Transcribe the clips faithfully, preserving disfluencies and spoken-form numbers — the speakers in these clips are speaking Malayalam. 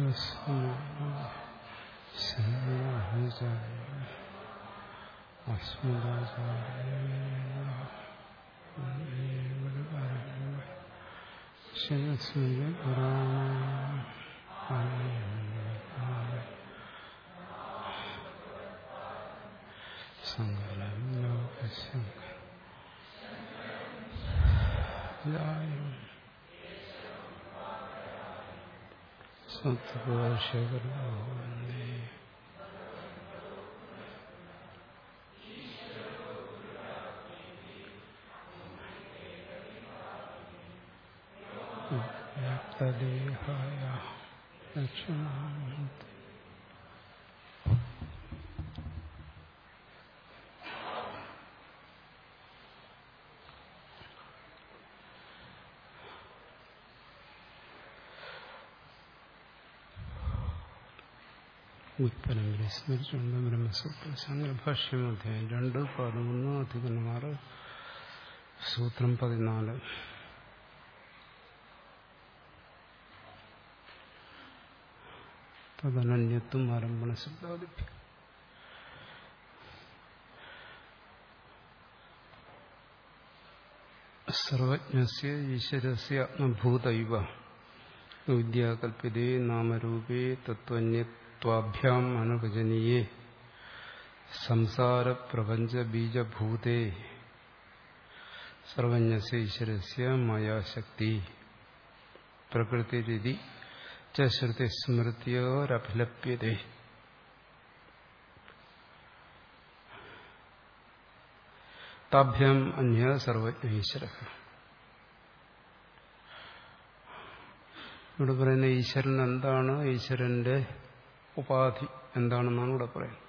വ്യാപ്തദേഹായ ദക്ഷിണാമൂർത്തി. ഉത്പന്നങ്ങളെ സ്മരിച്ചുകൊണ്ട് ബ്രഹ്മസൂത്ര ശങ്കരഭാഷ്യം അധ്യായം രണ്ട് പതിമൂന്ന് അധികമാറ് സൂത്രം പതിനാല്. തദനന്യത്വം ആരംഭണ ശബ്ദാദിഭ്യം. സർവജ്ഞസ്യ ഈശ്വരസ്യ ആത്മഭൂതൈവ വിദ്യാകൽപ്പിതേ നാമരൂപേ തത്വന്യത്വാഭ്യാം അനുവചനീയേ സംസാരപ്രപഞ്ചബീജഭൂതേ സർവജ്ഞസ്യ ഈശ്വരസ്യ മായാശക്തി പ്രകൃതിരിതി ച ശ്രുതിസ്മൃത്യോരഭിലപ്യതേ. താഭ്യാം അന്യ സർവജ്ഞ ഈശ്വരഃ. ഇവിടെ പറയുന്ന ഈശ്വരൻ എന്താണ്, ഈശ്വരന്റെ ഉപാധി എന്താണെന്നാണ് ഇവിടെ പറയുന്നത്.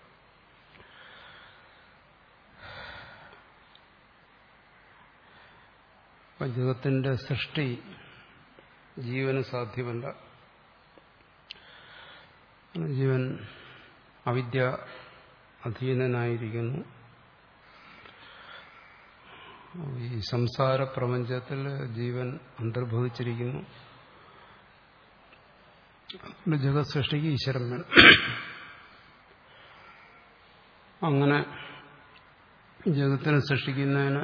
ജഗത്തിന്റെ സൃഷ്ടി ജീവന് സാധ്യമല്ല. ജീവൻ അവിദ്യ അധീനനായിരിക്കുന്നു. ഈ സംസാര പ്രപഞ്ചത്തിൽ ജീവൻ അന്തർഭവിച്ചിരിക്കുന്നു. ജഗത് സൃഷ്ടിക്ക് ഈശ്വരൻ വേണം. അങ്ങനെ ജഗത്തിനെ സൃഷ്ടിക്കുന്നതിന്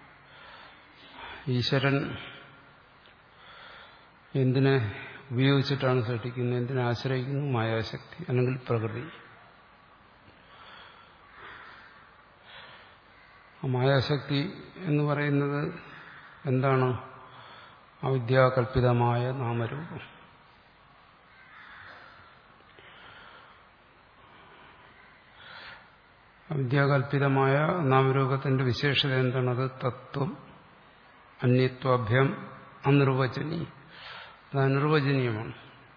ഈശ്വരൻ എന്തിനെ ഉപയോഗിച്ചിട്ടാണ് സൃഷ്ടിക്കുന്നത്, എന്തിനെ ആശ്രയിക്കുന്നു? മായാശക്തി അല്ലെങ്കിൽ പ്രകൃതി. മായാശക്തി എന്ന് പറയുന്നത് എന്താണ്? അവിദ്യാകൽപിതമായ നാമരൂപം. അവിദ്യാകൽപിതമായ നാമരൂപത്തിന്റെ വിശേഷത എന്താണത്? തത്വം അന്യത്വാഭ്യം അനിർവചനീയം. അത് അനിർവചനീയമാണ്.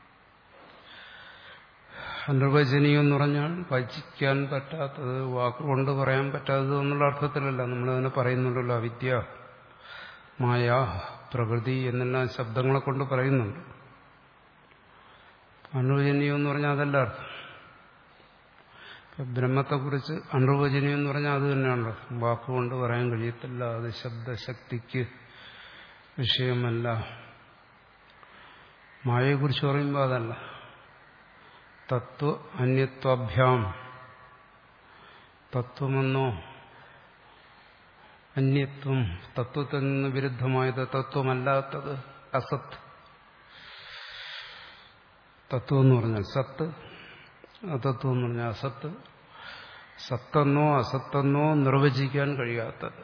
അനിർവചനീയം എന്ന് പറഞ്ഞാൽ വചിക്കാൻ പറ്റാത്തത്, വാക്കുകൊണ്ട് പറയാൻ പറ്റാത്തത് എന്നുള്ള അർത്ഥത്തിലല്ല നമ്മളതിനെ പറയുന്നുണ്ടല്ലോ. അവിദ്യ, മായ, പ്രകൃതി എന്നെല്ലാം ശബ്ദങ്ങളെ കൊണ്ട് പറയുന്നുണ്ട്. അനിർവചനീയം എന്ന് പറഞ്ഞാൽ അതല്ല അർത്ഥം. ബ്രഹ്മത്തെക്കുറിച്ച് അനിർവചനീയം എന്ന് പറഞ്ഞാൽ അത് തന്നെയാണ് അർത്ഥം. വാക്കുകൊണ്ട് പറയാൻ കഴിയത്തില്ല, അത് ശബ്ദശക്തിക്ക് വിഷയമല്ല. മായയെക്കുറിച്ച് പറയുമ്പോൾ അതല്ല. തത്വ അന്യത്വാഭ്യാം, തത്വമെന്നോ അന്യത്വം, തത്വത്തിൽ നിന്ന് വിരുദ്ധമായത്, തത്വമല്ലാത്തത് അസത്ത്. തത്വം എന്ന് പറഞ്ഞാൽ സത്ത്, അതത്വം എന്ന് പറഞ്ഞാൽ അസത്ത്. സത്തെന്നോ അസത്തെന്നോ നിർവചിക്കാൻ കഴിയാത്തത്.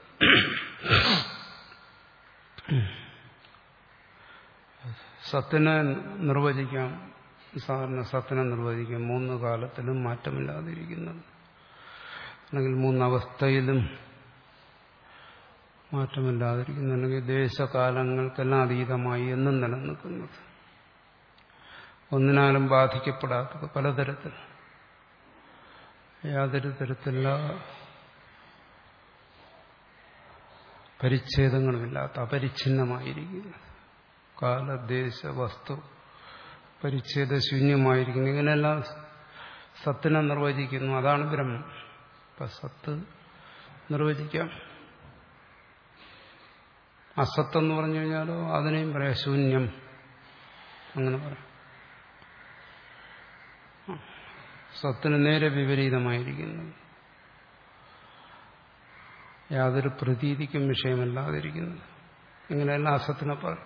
സത്തിനെ നിർവചിക്കാം. സാധാരണ സത്തിനെ നിർവചിക്കാം മൂന്ന് കാലത്തിലും മാറ്റമില്ലാതിരിക്കുന്നത്, അല്ലെങ്കിൽ മൂന്നവസ്ഥയിലും മാറ്റമില്ലാതിരിക്കുന്നത്, അല്ലെങ്കിൽ ദേശകാലങ്ങൾക്കെല്ലാം അതീതമായി എന്നും നിലനിൽക്കുന്നത്, ഒന്നിനാലും ബാധിക്കപ്പെടാത്തത്, പലതരത്തിൽ യാതൊരു തരത്തിലുള്ള പരിച്ഛേദങ്ങളുമില്ലാത്ത അപരിച്ഛിന്നമായിരിക്കുന്നത്, കാലദേശ വസ്തു പരിച്ഛേദശൂന്യമായിരിക്കുന്നു. ഇങ്ങനെയെല്ലാം സത്തിനെ നിർവചിക്കുന്നു. അതാണ് ബ്രഹ്മം. അപ്പൊ സത്ത് നിർവചിക്കാം. അസത്തെന്ന് പറഞ്ഞു കഴിഞ്ഞാലോ അതിനെയും പറയാം ശൂന്യം, അങ്ങനെ പറയാം. സത്തിന് നേരെ വിപരീതമായിരിക്കുന്നത്, യാതൊരു പ്രതീതിക്കും വിഷയമല്ലാതിരിക്കുന്നത്, ഇങ്ങനെയെല്ലാം അസത്തിനെ പറയും.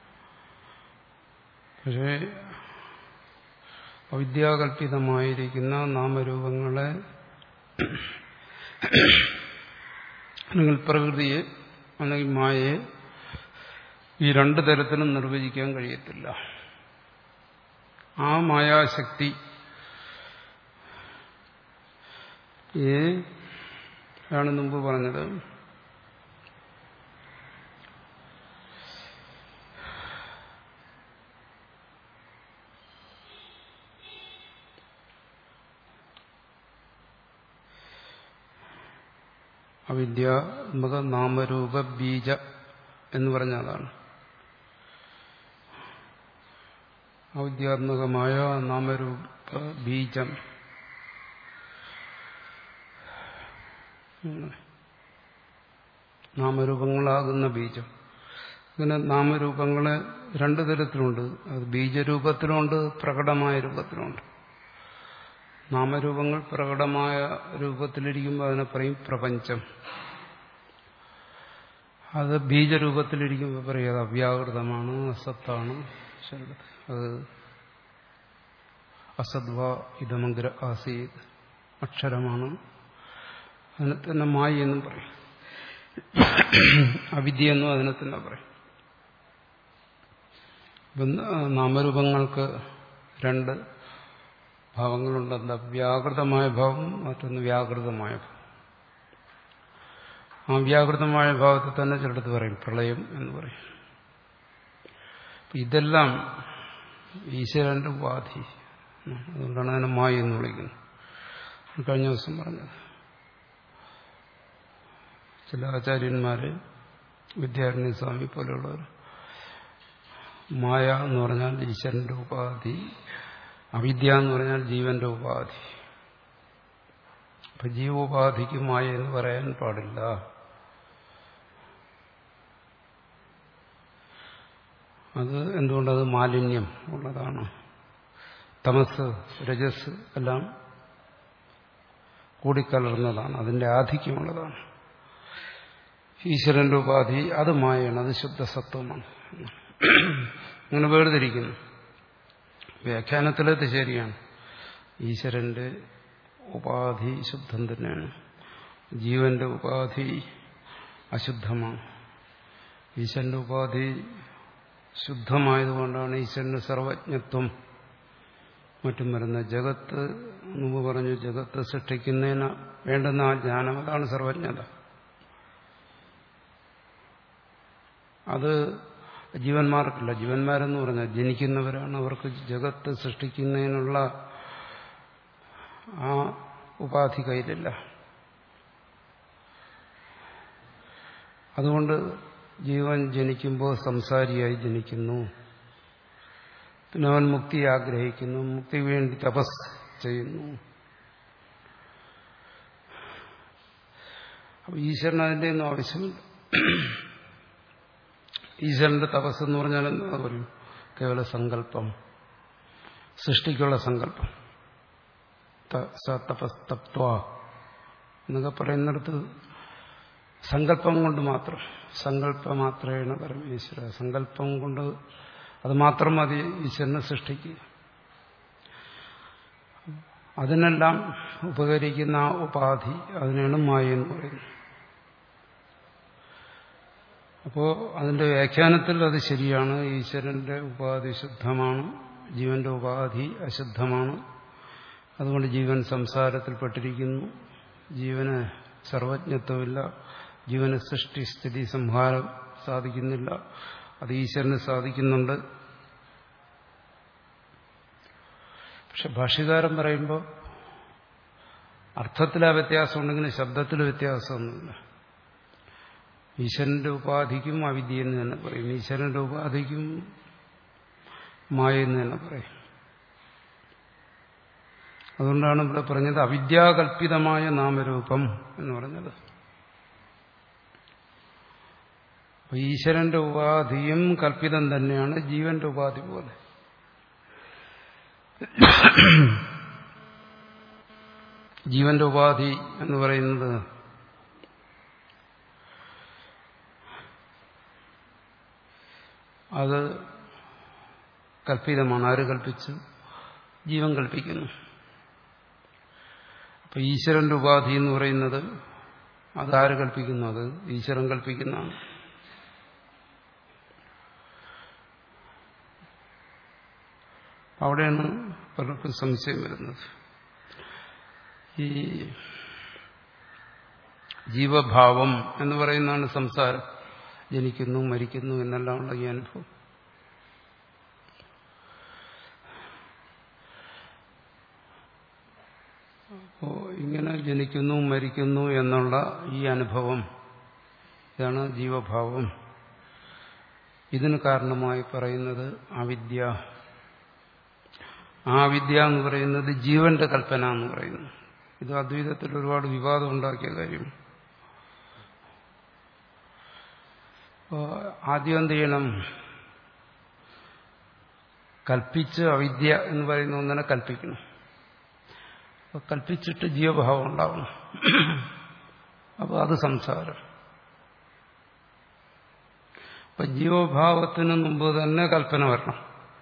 പക്ഷേ അവിദ്യാകൽപിതമായിരിക്കുന്ന നാമരൂപങ്ങളെ അല്ലെങ്കിൽ പ്രകൃതിയെ അല്ലെങ്കിൽ മായയെ ഈ രണ്ടു തരത്തിലും നിർവചിക്കാൻ കഴിയത്തില്ല. ആ മായാശക്തി ആണ് മുമ്പ് പറഞ്ഞത്. അവിദ്യാത്മക നാമരൂപ ബീജ എന്ന് പറഞ്ഞ അതാണ്. അവിദ്യാത്മകമായ നാമരൂപ ബീജം, നാമരൂപങ്ങളാകുന്ന ബീജം. ഇങ്ങനെ നാമരൂപങ്ങളെ രണ്ടു തരത്തിലുണ്ട്. അത് ബീജരൂപത്തിലുണ്ട്, പ്രകടമായ രൂപത്തിലുണ്ട്. നാമരൂപങ്ങൾ പ്രകടമായ രൂപത്തിലിരിക്കുമ്പോൾ അതിനെ പറയും പ്രപഞ്ചം. അത് ബീജരൂപത്തിലിരിക്കുമ്പോൾ പറയും അത് അവ്യാകൃതമാണ്, അസത്താണ്. അത് അസദ്വ ഇതമഗ്ര ആസീത്, അക്ഷരമാണ്. അതിനെ തന്നെ മായി എന്നും പറയും, അവിദ്യ എന്നും അതിനെ തന്നെ പറയും. നാമരൂപങ്ങൾക്ക് രണ്ട് ഭാവങ്ങളുണ്ട്. എന്താ? വ്യാകൃതമായ ഭാവം, മറ്റൊന്ന് വ്യാകൃതമായ ഭാവം. ആ വ്യാകൃതമായ ഭാവത്തെ തന്നെ ചിലടത്ത് പറയും പ്രളയം എന്ന് പറയും. ഇതെല്ലാം ഈശ്വരന്റെ ഉപാധി. അതുകൊണ്ടാണ് അതിനെ മായി എന്ന് വിളിക്കുന്നത്. കഴിഞ്ഞ ദിവസം പറഞ്ഞത് ചില ആചാര്യന്മാര്, വിദ്യാരണ്യ സ്വാമി പോലെയുള്ളവർ, മായ എന്ന് പറഞ്ഞാൽ ഈശ്വരന്റെ ഉപാധി, അവിദ്യ എന്ന് പറഞ്ഞാൽ ജീവന്റെ ഉപാധി. അപ്പൊ ജീവോപാധിക്ക് മായ എന്ന് പറയാൻ പാടില്ല. അത് എന്തുകൊണ്ടത് മാലിന്യം ഉള്ളതാണ്. തമസ് രജസ് എല്ലാം കൂടിക്കലർന്നതാണ്, അതിന്റെ ആധിക്യമുള്ളതാണ്. ഈശ്വരന്റെ ഉപാധി അത് മായയാണ്, അത് ശുദ്ധസത്വമാണ്. അങ്ങനെ വേർതിരിക്കുന്നു. വ്യാഖ്യാനത്തിലത് ശരിയാണ്. ഈശ്വരന്റെ ഉപാധി ശുദ്ധം തന്നെയാണ്, ജീവന്റെ ഉപാധി അശുദ്ധമാണ്. ഈശ്വരന്റെ ഉപാധി ശുദ്ധമായതുകൊണ്ടാണ് ഈശ്വരന്റെ സർവജ്ഞത്വം മറ്റും വരുന്ന. ജഗത്ത് മുമ്പ് പറഞ്ഞു, ജഗത്ത് സൃഷ്ടിക്കുന്നതിന് വേണ്ടുന്ന ആ ജ്ഞാനം, അതാണ് സർവജ്ഞത. അത് ജീവന്മാർക്കില്ല. ജീവന്മാരെന്ന് പറഞ്ഞാൽ ജനിക്കുന്നവരാണ്, അവർക്ക് ജഗത്ത് സൃഷ്ടിക്കുന്നതിനുള്ള ആ ഉപാധി കയ്യിലില്ല. അതുകൊണ്ട് ജീവൻ ജനിക്കുമ്പോൾ സംസാരിയായി ജനിക്കുന്നു. പിന്നെ അവൻ മുക്തി ആഗ്രഹിക്കുന്നു, മുക്തിക്ക് വേണ്ടി തപസ് ചെയ്യുന്നു. അപ്പൊ ഈശ്വരൻ അതിൻ്റെ ഒന്നും ആവശ്യമില്ല. ഈശ്വരന്റെ തപസ് എന്ന് പറഞ്ഞാൽ എന്താ പറയും? കേവല സങ്കല്പം, സൃഷ്ടിക്കുള്ള സങ്കല്പം. തപസ്തപ്ത്വ എന്നൊക്കെ പറയുന്നിടത്ത് സങ്കല്പം കൊണ്ട് മാത്രം, സങ്കല്പമാത്രേണ പരമേശ്വര, സങ്കല്പം കൊണ്ട് അത് മാത്രം മതി ഈശ്വരനെ സൃഷ്ടിക്കുക. അതിനെല്ലാം ഉപകരിക്കുന്ന ആ ഉപാധി, അതിനാണ് മായ എന്ന് പറയുന്നത്. അപ്പോ അതിന്റെ വ്യാഖ്യാനത്തിൽ അത് ശരിയാണ്. ഈശ്വരന്റെ ഉപാധി ശുദ്ധമാണ്, ജീവന്റെ ഉപാധി അശുദ്ധമാണ്. അതുകൊണ്ട് ജീവൻ സംസാരത്തിൽപ്പെട്ടിരിക്കുന്നു. ജീവന് സർവജ്ഞത്വമില്ല, ജീവന് സൃഷ്ടി സ്ഥിതി സംഹാരം സാധിക്കുന്നില്ല. അത് ഈശ്വരന് സാധിക്കുന്നുണ്ട്. പക്ഷെ ഭാഷ്യകാരൻ പറയുമ്പോൾ അർത്ഥത്തിലാ വ്യത്യാസമുണ്ടെങ്കിലും ശബ്ദത്തിൽ വ്യത്യാസമൊന്നുമില്ല. ഈശ്വരന്റെ ഉപാധിക്കും അവിദ്യ എന്ന് തന്നെ പറയും, ഈശ്വരന്റെ ഉപാധിക്കും മായ എന്ന് തന്നെ പറയും. അതുകൊണ്ടാണ് ഇവിടെ പറഞ്ഞത് അവിദ്യാകൽപിതമായ നാമരൂപം എന്ന് പറഞ്ഞത്. അപ്പൊ ഈശ്വരന്റെ ഉപാധിയും കൽപ്പിതം തന്നെയാണ്, ജീവന്റെ ഉപാധി പോലെ. ജീവന്റെ ഉപാധി എന്ന് പറയുന്നത് അത് കൽപ്പിതമാണ്. ആര് കൽപ്പിച്ചു? ജീവൻ കൽപ്പിക്കുന്നു. അപ്പൊ ഈശ്വരന്റെ ഉപാധി എന്ന് പറയുന്നത് അതാര് കൽപ്പിക്കുന്നു? അത് ഈശ്വരൻ കൽപ്പിക്കുന്നതാണ്. അവിടെയാണ് പലർക്കും സംശയം വരുന്നത്. ഈ ജീവഭാവം എന്ന് പറയുന്നതാണ് സംസാരം. ജനിക്കുന്നു, മരിക്കുന്നു എന്നെല്ലാം ഉള്ള ഈ അനുഭവം. അപ്പോ ഇങ്ങനെ ജനിക്കുന്നു, മരിക്കുന്നു എന്നുള്ള ഈ അനുഭവം, ഇതാണ് ജീവഭാവം. ഇതിന് കാരണമായി പറയുന്നത് അവിദ്യ. ആ അവിദ്യ എന്ന് പറയുന്നത് ജീവന്റെ കൽപ്പന എന്ന് പറയുന്നു. ഇത് അദ്വൈതത്തിൽ ഒരുപാട് വിവാദം ഉണ്ടാക്കിയ കാര്യം. ആദ്യം എന്ത് ചെയ്യണം? കൽപ്പിച്ച് അവിദ്യ എന്ന് പറയുന്ന ഒന്നിനെ കൽപ്പിക്കണം. അപ്പൊ കൽപ്പിച്ചിട്ട് ജീവഭാവം ഉണ്ടാവണം. അപ്പൊ അത് സംസാരം. അപ്പൊ ജീവഭാവത്തിന് മുമ്പ് തന്നെ കൽപ്പന വരണം.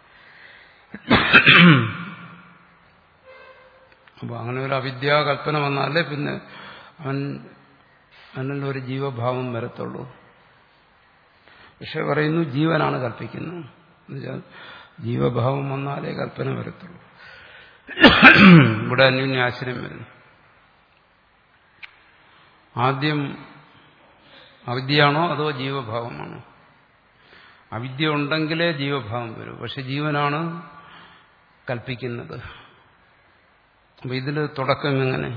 അപ്പൊ അങ്ങനെ ഒരു അവിദ്യാ കൽപ്പന വന്നാലേ പിന്നെ അവൻ അവനിൽ ഒരു ജീവഭാവം വരത്തുള്ളൂ. പക്ഷെ പറയുന്നു ജീവനാണ് കൽപ്പിക്കുന്നത്. എന്നുവെച്ചാൽ ജീവഭാവം വന്നാലേ കൽപ്പന വരത്തുള്ളൂ. ഇവിടെ അന്യോന്യാശ്രയം വരുന്നു. ആദ്യം അവിദ്യയാണോ അതോ ജീവഭാവമാണോ? അവിദ്യ ഉണ്ടെങ്കിലേ ജീവഭാവം വരൂ. പക്ഷെ ജീവനാണ് കൽപ്പിക്കുന്നത്. അപ്പൊ ഇതില് തുടക്കം എങ്ങനെ?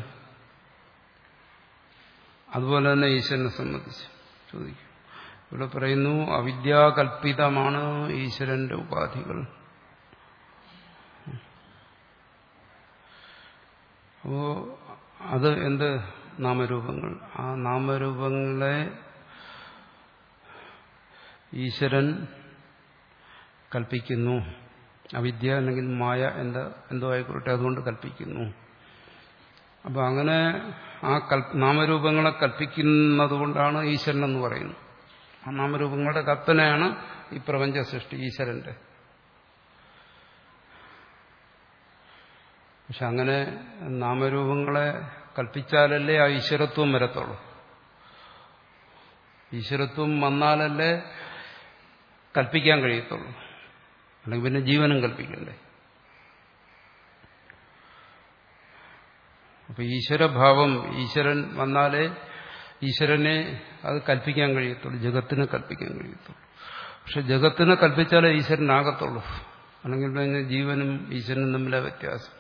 അതുപോലെ തന്നെ ഈശ്വരനെ സംബന്ധിച്ച് ചോദിക്കും. ഇവിടെ പറയുന്നു അവിദ്യാകൽപിതമാണ് ഈശ്വരന്റെ ഉപാധികൾ. അപ്പോ അത് എന്ത്? നാമരൂപങ്ങൾ. ആ നാമരൂപങ്ങളെ ഈശ്വരൻ കൽപ്പിക്കുന്നു. അവിദ്യ അല്ലെങ്കിൽ മായ എന്താ എന്തോ ആയിക്കോട്ടെ, അതുകൊണ്ട് കൽപ്പിക്കുന്നു. അപ്പൊ അങ്ങനെ ആ നാമരൂപങ്ങളെ കൽപ്പിക്കുന്നത് കൊണ്ടാണ് ഈശ്വരൻ എന്ന് പറയുന്നത്. ആ നാമരൂപങ്ങളുടെ കൽപ്പനയാണ് ഈ പ്രപഞ്ച സൃഷ്ടി ഈശ്വരന്റെ. പക്ഷെ അങ്ങനെ നാമരൂപങ്ങളെ കൽപ്പിച്ചാലല്ലേ ആ ഈശ്വരത്വം വരത്തുള്ളൂ. ഈശ്വരത്വം വന്നാലല്ലേ കൽപ്പിക്കാൻ കഴിയത്തുള്ളൂ. അല്ലെങ്കിൽ പിന്നെ ജീവനും കൽപ്പിക്കണ്ടേ. അപ്പൊ ഈശ്വരഭാവം, ഈശ്വരൻ വന്നാലേ ഈശ്വരനെ അത് കൽപ്പിക്കാൻ കഴിയത്തുള്ളൂ, ജഗത്തിനെ കൽപ്പിക്കാൻ കഴിയത്തുള്ളൂ. പക്ഷെ ജഗത്തിനെ കൽപ്പിച്ചാലേ ഈശ്വരനാകത്തുള്ളൂ. അല്ലെങ്കിൽ പിന്നെ ജീവനും ഈശ്വരനും തമ്മിലെ വ്യത്യാസം.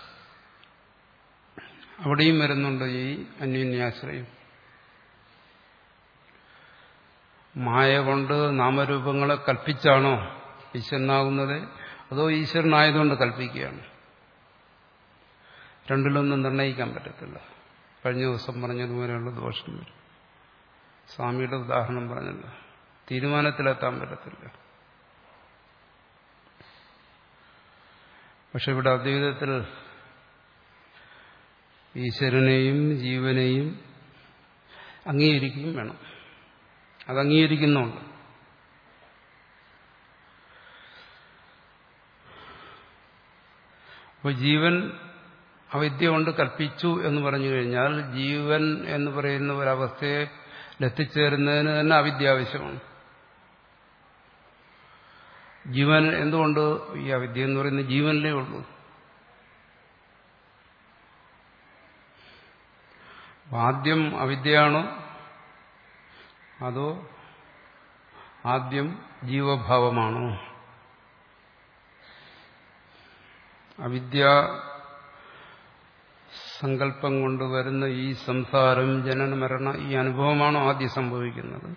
അവിടെയും വരുന്നുണ്ട് ഈ അന്യോന്യാശ്രയം. മായ കൊണ്ട് നാമരൂപങ്ങളെ കൽപ്പിച്ചാണോ ഈശ്വരനാകുന്നത്, അതോ ഈശ്വരനായതുകൊണ്ട് കൽപ്പിക്കുകയാണ്? രണ്ടിലൊന്നും നിർണ്ണയിക്കാൻ പറ്റത്തില്ല. കഴിഞ്ഞ ദിവസം പറഞ്ഞതുപോലെയുള്ള ദോഷം വരും. സ്വാമിയുടെ ഉദാഹരണം പറഞ്ഞല്ല, തീരുമാനത്തിലെത്താൻ പറ്റത്തില്ല. പക്ഷെ ഇവിടെ അദ്വൈതത്തിൽ ഈശ്വരനെയും ജീവനെയും അംഗീകരിക്കുകയും വേണം. അത് അംഗീകരിക്കുന്നുണ്ട്. അപ്പോൾ ജീവൻ അവിദ്യ കൊണ്ട് കൽപ്പിച്ചു എന്ന് പറഞ്ഞു കഴിഞ്ഞാൽ ജീവൻ എന്ന് പറയുന്ന ഒരവസ്ഥയെ എത്തിച്ചേരുന്നതിന് തന്നെ അവിദ്യ ആവശ്യമാണ്. ജീവൻ എന്തുകൊണ്ട്? ഈ അവിദ്യ എന്ന് പറയുന്ന ജീവനിലേ ഉള്ളൂ. ആദ്യം അവിദ്യയാണോ അതോ ആദ്യം ജീവഭാവമാണോ? അവിദ്യ സങ്കല്പം കൊണ്ടുവരുന്ന ഈ സംസാരം, ജനന മരണ ഈ അനുഭവമാണോ ആദ്യം സംഭവിക്കുന്നത്,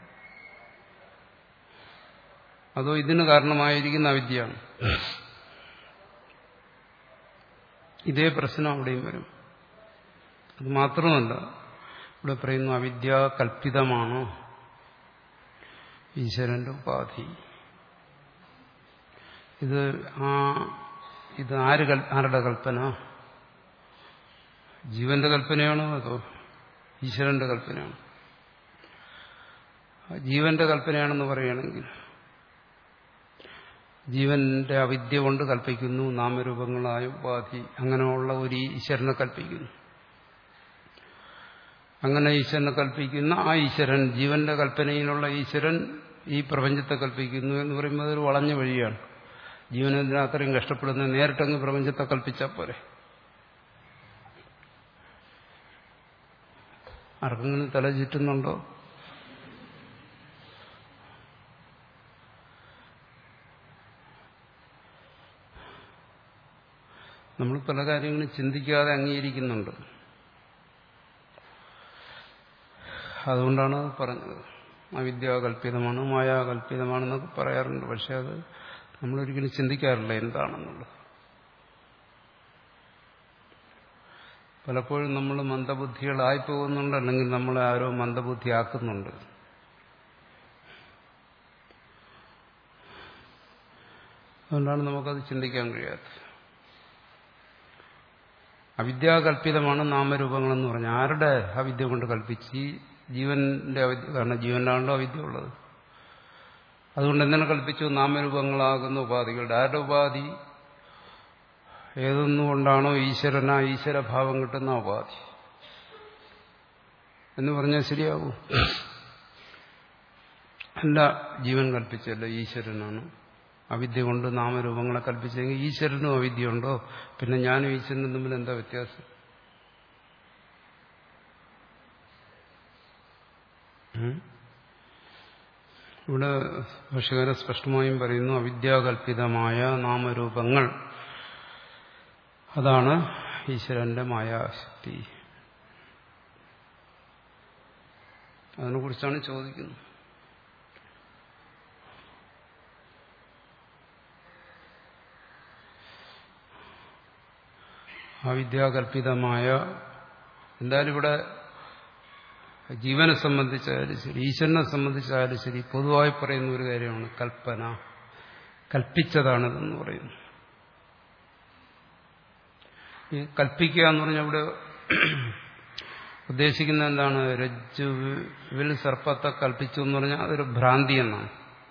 അതോ ഇതിന് കാരണമായിരിക്കുന്ന അവിദ്യയാണ്? ഇതേ പ്രശ്നം അവിടെയും വരും. അത് മാത്രമല്ല, ഇവിടെ പറയുന്നു അവിദ്യ കൽപ്പിതമാണോ ഈശ്വരന്റെ ഉപാധി. ഇത് ആ ഇത് ആര് ആരുടെ കൽപ്പന? ജീവന്റെ കൽപ്പനയാണോ അതോ ഈശ്വരന്റെ കൽപ്പനയാണോ? ജീവന്റെ കൽപ്പനയാണെന്ന് പറയുകയാണെങ്കിൽ ജീവന്റെ അവിദ്യ കൊണ്ട് കൽപ്പിക്കുന്നു, നാമരൂപങ്ങളായ ഉപാധി അങ്ങനെയുള്ള ഒരു ഈശ്വരനെ കൽപ്പിക്കുന്നു. അങ്ങനെ ഈശ്വരനെ കൽപ്പിക്കുന്ന ആ ഈശ്വരൻ, ജീവന്റെ കൽപ്പനയിലുള്ള ഈശ്വരൻ ഈ പ്രപഞ്ചത്തെ കൽപ്പിക്കുന്നു എന്ന് പറയുമ്പോൾ അതൊരു വളഞ്ഞ വഴിയാണ്. ജീവൻ എന്തിനാ അത്രയും കഷ്ടപ്പെടുന്നത്? നേരിട്ടങ്ങ് പ്രപഞ്ചത്തെ കൽപ്പിച്ചാൽ പോരെ. ആർക്കെങ്കിലും തല ചുറ്റുന്നുണ്ടോ? നമ്മൾ പല കാര്യങ്ങളും ചിന്തിക്കാതെ അംഗീകരിക്കുന്നുണ്ട്. അതുകൊണ്ടാണ് പറഞ്ഞത് അവിദ്യാകൽപിതമാണ്, മായാകൽപിതമാണെന്നൊക്കെ പറയാറുണ്ട്. പക്ഷെ അത് നമ്മളൊരിക്കലും ചിന്തിക്കാറില്ല എന്താണെന്നുള്ളത്. പലപ്പോഴും നമ്മൾ മന്ദബുദ്ധികളായി പോകുന്നുണ്ട്, അല്ലെങ്കിൽ നമ്മളെ ആരോ മന്ദബുദ്ധിയാക്കുന്നുണ്ട്. അതുകൊണ്ടാണ് നമുക്കത് ചിന്തിക്കാൻ കഴിയാത്തത്. അവിദ്യാകൽപിതമാണ് നാമരൂപങ്ങളെന്ന് പറഞ്ഞാൽ ആരുടെ അവിദ്യ കൊണ്ട് കൽപ്പിച്ച്? ഈ ജീവന്റെ അവിദ്യ. കാരണം ജീവനാണല്ലോ അവിദ്യ ഉള്ളത്. അതുകൊണ്ട് എന്തിനെ കൽപ്പിച്ചു? നാമരൂപങ്ങളാകുന്ന ഉപാധികളുടെ. ആരുടെ ഉപാധി? ഏതൊന്നുകൊണ്ടാണോ ഈശ്വരനാ ഈശ്വരഭാവം കിട്ടുന്ന ഉപാധി എന്ന് പറഞ്ഞാൽ ശരിയാകൂ? അല്ല, ജീവൻ കൽപ്പിച്ചല്ല, ഈശ്വരനാണ്. അവിദ്യ കൊണ്ട് നാമരൂപങ്ങളെ കൽപ്പിച്ചെങ്കിൽ ഈശ്വരനും അവിദ്യയുണ്ടോ? പിന്നെ ഞാനും ഈശ്വരനും തമ്മിൽ എന്താ വ്യത്യാസം? ഇവിടെ ഭാഷ്യകാരൻ സ്പഷ്ടമായും പറയുന്നു, അവിദ്യാകൽപിതമായ നാമരൂപങ്ങൾ അതാണ് ഈശ്വരന്റെ മായാശക്തി. അതിനെക്കുറിച്ചാണ് ചോദിക്കുന്നത്. അവിദ്യാകൽപിതമായ, എന്തായാലും ഇവിടെ ജീവനെ സംബന്ധിച്ചായാലും ശരി ഈശ്വരനെ സംബന്ധിച്ചായാലും ശരി പൊതുവായി പറയുന്ന ഒരു കാര്യമാണ് കൽപ്പന. കൽപ്പിച്ചതാണിതെന്ന് പറയുന്നു. ഈ കൽപ്പിക്കുക എന്ന് പറഞ്ഞാൽ ഇവിടെ ഉദ്ദേശിക്കുന്നത് എന്താണ്? രജ്ജുവിൽ സർപ്പത്തെ കൽപ്പിച്ചു എന്ന് പറഞ്ഞാൽ അതൊരു ഭ്രാന്തി എന്നാണ്.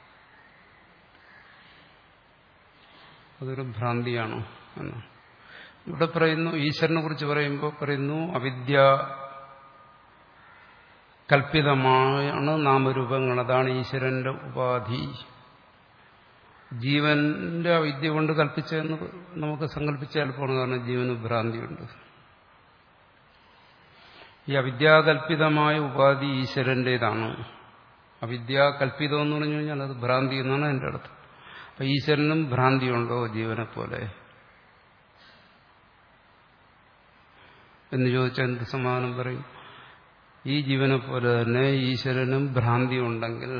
അതൊരു ഭ്രാന്തിയാണോ എന്നാണ് ഇവിടെ പറയുന്നു. ഈശ്വരനെ കുറിച്ച് പറയുമ്പോൾ പറയുന്നു അവിദ്യ കൽപ്പിതമാണ് നാമരൂപങ്ങൾ, അതാണ് ഈശ്വരന്റെ ഉപാധി. ജീവന്റെ അവിദ്യ കൊണ്ട് കൽപ്പിച്ചതെന്ന് നമുക്ക് സങ്കല്പിച്ചാൽ പോകണം. കാരണം ജീവന് ഭ്രാന്തിയുണ്ട്. ഈ അവിദ്യാകൽപിതമായ ഉപാധി ഈശ്വരന്റേതാണ്. അവിദ്യാകൽപിതം എന്ന് പറഞ്ഞു കഴിഞ്ഞാൽ അത് ഭ്രാന്തി എന്നാണ് എൻ്റെ അർത്ഥം. അപ്പൊ ഈശ്വരനും ഭ്രാന്തിയുണ്ടോ ജീവനെ പോലെ എന്ന് ചോദിച്ചാൽ എന്ത് സമാധാനം പറയും? ഈ ജീവനെ പോലെ തന്നെ ഈശ്വരനും ഭ്രാന്തി ഉണ്ടെങ്കിൽ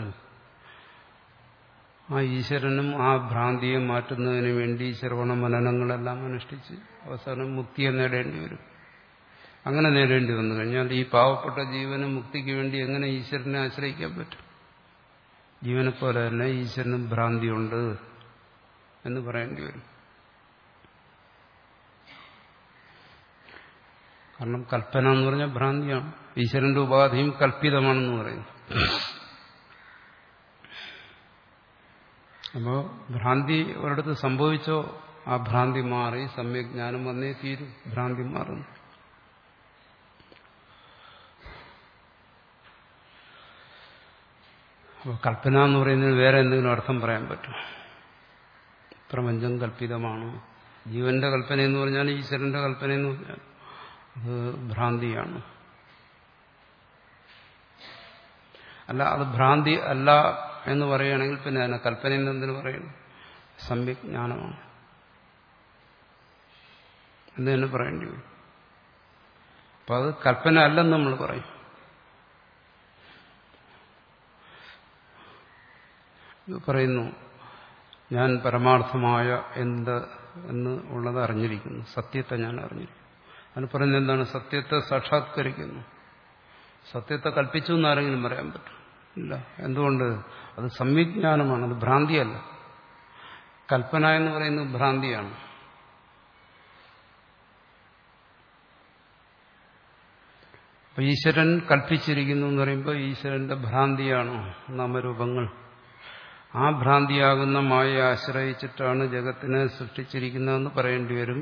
ആ ഈശ്വരനും ആ ഭ്രാന്തിയെ മാറ്റുന്നതിന് വേണ്ടി ശ്രവണ മനനങ്ങളെല്ലാം അനുഷ്ഠിച്ച് അവസാനം മുക്തിയെ നേടേണ്ടി വരും. അങ്ങനെ നേടേണ്ടി വന്നു കഴിഞ്ഞാൽ ഈ പാവപ്പെട്ട ജീവന് മുക്തിക്ക് വേണ്ടി എങ്ങനെ ഈശ്വരനെ ആശ്രയിക്കാൻ പറ്റും? ജീവനെ പോലെ തന്നെ ഈശ്വരനും ഭ്രാന്തിയുണ്ട് എന്ന് പറയേണ്ടി വരും. കാരണം കൽപ്പന എന്ന് പറഞ്ഞാൽ ഭ്രാന്തിയാണ്. ഈശ്വരന്റെ ഉപാധിയും കൽപ്പിതമാണെന്ന് പറയുന്നു. അപ്പോൾ ഭ്രാന്തി ഒരിടത്ത് സംഭവിച്ചോ ആ ഭ്രാന്തി മാറി സമ്യക് ജ്ഞാനം വന്നേ തീരും. ഭ്രാന്തി മാറുന്നു. അപ്പോൾ കൽപ്പന എന്ന് പറയുന്നതിന് വേറെ എന്തെങ്കിലും അർത്ഥം പറയാൻ പറ്റും? പ്രപഞ്ചം കൽപ്പിതമാണ്. ജീവന്റെ കൽപ്പന എന്ന് പറഞ്ഞാൽ ഈശ്വരന്റെ കൽപ്പന എന്ന് പറഞ്ഞാൽ അത് ഭ്രാന്തിയാണ്. അല്ല, അത് ഭ്രാന്തി അല്ല എന്ന് പറയുകയാണെങ്കിൽ പിന്നെ അതിനെ കൽപ്പന എന്തെന്ന് പറയണം? സമ്യക് ജ്ഞാനമാണ് എന്ന് തന്നെ പറയേണ്ടി വരും. അപ്പൊ അത് കൽപ്പന അല്ലെന്ന് നമ്മൾ പറയും. പറയുന്നു ഞാൻ പരമാർത്ഥമായ എന്ത് എന്ന് ഉള്ളത് അറിഞ്ഞിരിക്കുന്നു, സത്യത്തെ ഞാൻ അറിഞ്ഞിരിക്കുന്നു. അതിന് പറയുന്നത് എന്താണ്? സത്യത്തെ സാക്ഷാത്കരിക്കുന്നു. സത്യത്തെ കൽപ്പിച്ചു എന്ന് ആരെങ്കിലും പറയാൻ പറ്റും? ഇല്ല. എന്തുകൊണ്ട്? അത് സംവിജ്ഞാനമാണ്, അത് ഭ്രാന്തിയല്ല. കൽപ്പന എന്ന് പറയുന്നത് ഭ്രാന്തിയാണ്. ഈശ്വരൻ കൽപ്പിച്ചിരിക്കുന്നു എന്ന് പറയുമ്പോൾ ഈശ്വരന്റെ ഭ്രാന്തിയാണോ നാമരൂപങ്ങൾ? ആ ഭ്രാന്തിയാകുന്ന മായയെ ആശ്രയിച്ചിട്ടാണ് ജഗത്തിനെ സൃഷ്ടിച്ചിരിക്കുന്നതെന്ന് പറയേണ്ടി വരും.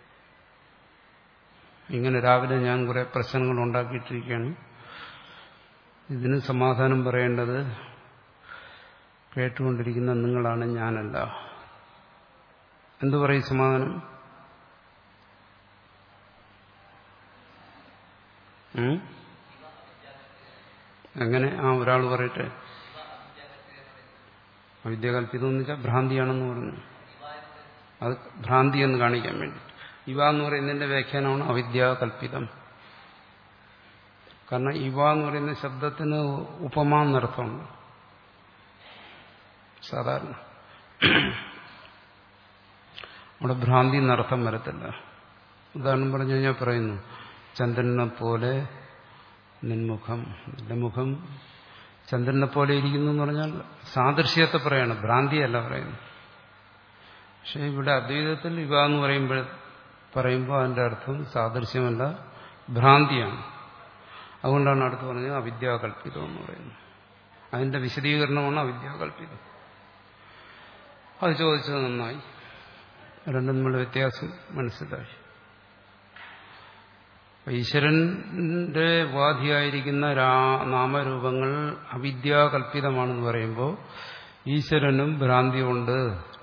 ഇങ്ങനെ രാവിലെ ഞാൻ കുറെ പ്രശ്നങ്ങൾ ഉണ്ടാക്കിയിട്ടിരിക്കുകയാണ്. ഇതിന് സമാധാനം പറയേണ്ടത് കേട്ടുകൊണ്ടിരിക്കുന്ന നിങ്ങളാണ്, ഞാനല്ല. എന്തു പറയും സമാധാനം? എങ്ങനെ? ആ ഒരാൾ പറയട്ടെ. അവിദ്യാകല്പിതം എന്ന് വെച്ചാൽ ഭ്രാന്തിയാണെന്ന് പറഞ്ഞു. അത് ഭ്രാന്തി എന്ന് കാണിക്കാൻ വേണ്ടി ഇവ എന്ന് പറയുന്നതിന്റെ വ്യാഖ്യാനമാണ് അവിദ്യാകല്പിതം. കാരണം ഇവ എന്ന് പറയുന്ന ശബ്ദത്തിന് ഉപമ എന്നർത്ഥമുണ്ട് സാധാരണ. അവിടെ ഭ്രാന്തി എന്നർത്ഥം വരത്തില്ല. ഉദാഹരണം പറഞ്ഞു കഴിഞ്ഞാൽ പറയുന്നു, ചന്ദ്രനെ പോലെ നിൻമുഖം, നിന്റെ മുഖം ചന്ദ്രനെ പോലെ ഇരിക്കുന്നു എന്ന് പറഞ്ഞാൽ സാദൃശ്യത്തെ പറയാണ്, ഭ്രാന്തിയല്ല പറയുന്നു. പക്ഷെ ഇവിടെ അദ്വൈതത്തിൽ ഇവ എന്ന് പറയുമ്പോൾ പറയുമ്പോൾ അതിന്റെ അർത്ഥം സാദൃശ്യമല്ല, ഭ്രാന്തിയാണ്. അതുകൊണ്ടാണ് അടുത്ത് പറഞ്ഞത് അവിദ്യാകല്പിതം എന്ന് പറയുന്നത്. അതിന്റെ വിശദീകരണമാണ് അവിദ്യാകല്പിതം. അത് ചോദിച്ചത് നന്നായി, രണ്ടും തമ്മിലുള്ള വ്യത്യാസം മനസ്സിലായി. ഈശ്വരന്റെ ഉപാധിയായിരിക്കുന്ന നാമരൂപങ്ങൾ അവിദ്യാകല്പിതമാണെന്ന് പറയുമ്പോൾ ഈശ്വരനും ഭ്രാന്തിയുണ്ട്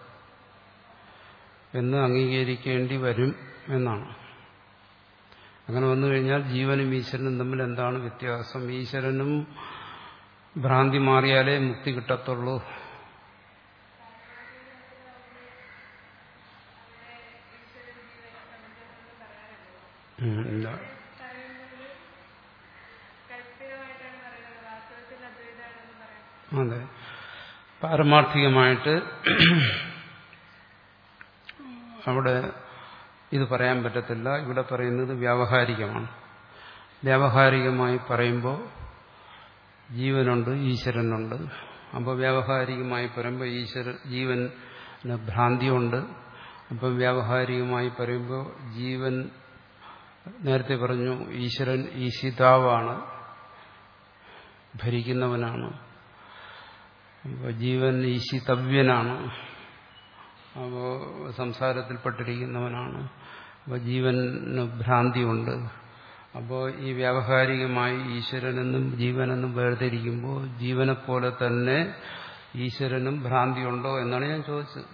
എന്ന് അംഗീകരിക്കേണ്ടി വരും എന്നാണ്. അങ്ങനെ വന്നു കഴിഞ്ഞാൽ ജീവനും ഈശ്വരനും തമ്മിൽ എന്താണ് വ്യത്യാസം? ഈശ്വരനും ഭ്രാന്തി മാറിയാലേ മുക്തി കിട്ടത്തുള്ളൂ. ഇല്ല, അതെ. പാരമാർത്ഥികമായിട്ട് അവിടെ ഇത് പറയാൻ പറ്റത്തില്ല. ഇവിടെ പറയുന്നത് വ്യാവഹാരികമാണ്. വ്യാവഹാരികമായി പറയുമ്പോൾ ജീവനുണ്ട്, ഈശ്വരനുണ്ട്. അപ്പോൾ വ്യാവഹാരികമായി പറയുമ്പോൾ ഈശ്വര ജീവന് ഭ്രാന്തിയുണ്ട്. അപ്പം വ്യാവഹാരികമായി പറയുമ്പോൾ ജീവൻ, നേരത്തെ പറഞ്ഞു ഈശ്വരൻ ഈശിതാവാണ്, ഭരിക്കുന്നവനാണ്. അപ്പോൾ ജീവൻ ഈശിതവ്യനാണ്, അപ്പോൾ സംസാരത്തിൽപ്പെട്ടിരിക്കുന്നവനാണ്. അപ്പോൾ ജീവന് ഭ്രാന്തിയുണ്ട്. അപ്പോൾ ഈ വ്യാവഹാരികമായി ഈശ്വരനെന്നും ജീവനെന്നും വേർതിരിക്കുമ്പോൾ ജീവനെപ്പോലെ തന്നെ ഈശ്വരനും ഭ്രാന്തിയുണ്ടോ എന്നാണ് ഞാൻ ചോദിച്ചത്.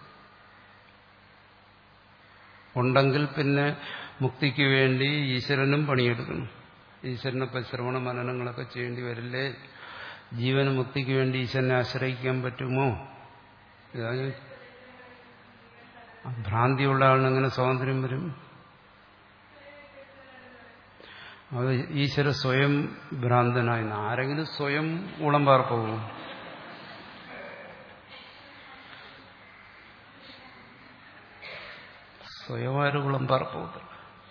ഉണ്ടെങ്കിൽ പിന്നെ മുക്തിക്ക് വേണ്ടി ഈശ്വരനും പണിയെടുക്കണം. ഈശ്വരനൊപ്പം ശ്രവണ മനനങ്ങളൊക്കെ ചെയ്യേണ്ടി വരില്ലേ? ജീവന് മുക്തിക്ക് വേണ്ടി ഈശ്വരനെ ആശ്രയിക്കാൻ പറ്റുമോ? ഇതാണ് ഭ്രാന്തിയുള്ള ആളിന് എങ്ങനെ സ്വാതന്ത്ര്യം വരും? അത് ഈശ്വര സ്വയം ഭ്രാന്തനായി. ആരെങ്കിലും സ്വയം ഉളമ്പാർ പോകും? സ്വയമായൊരു ഉളമ്പാർ പോകത്തില്ല.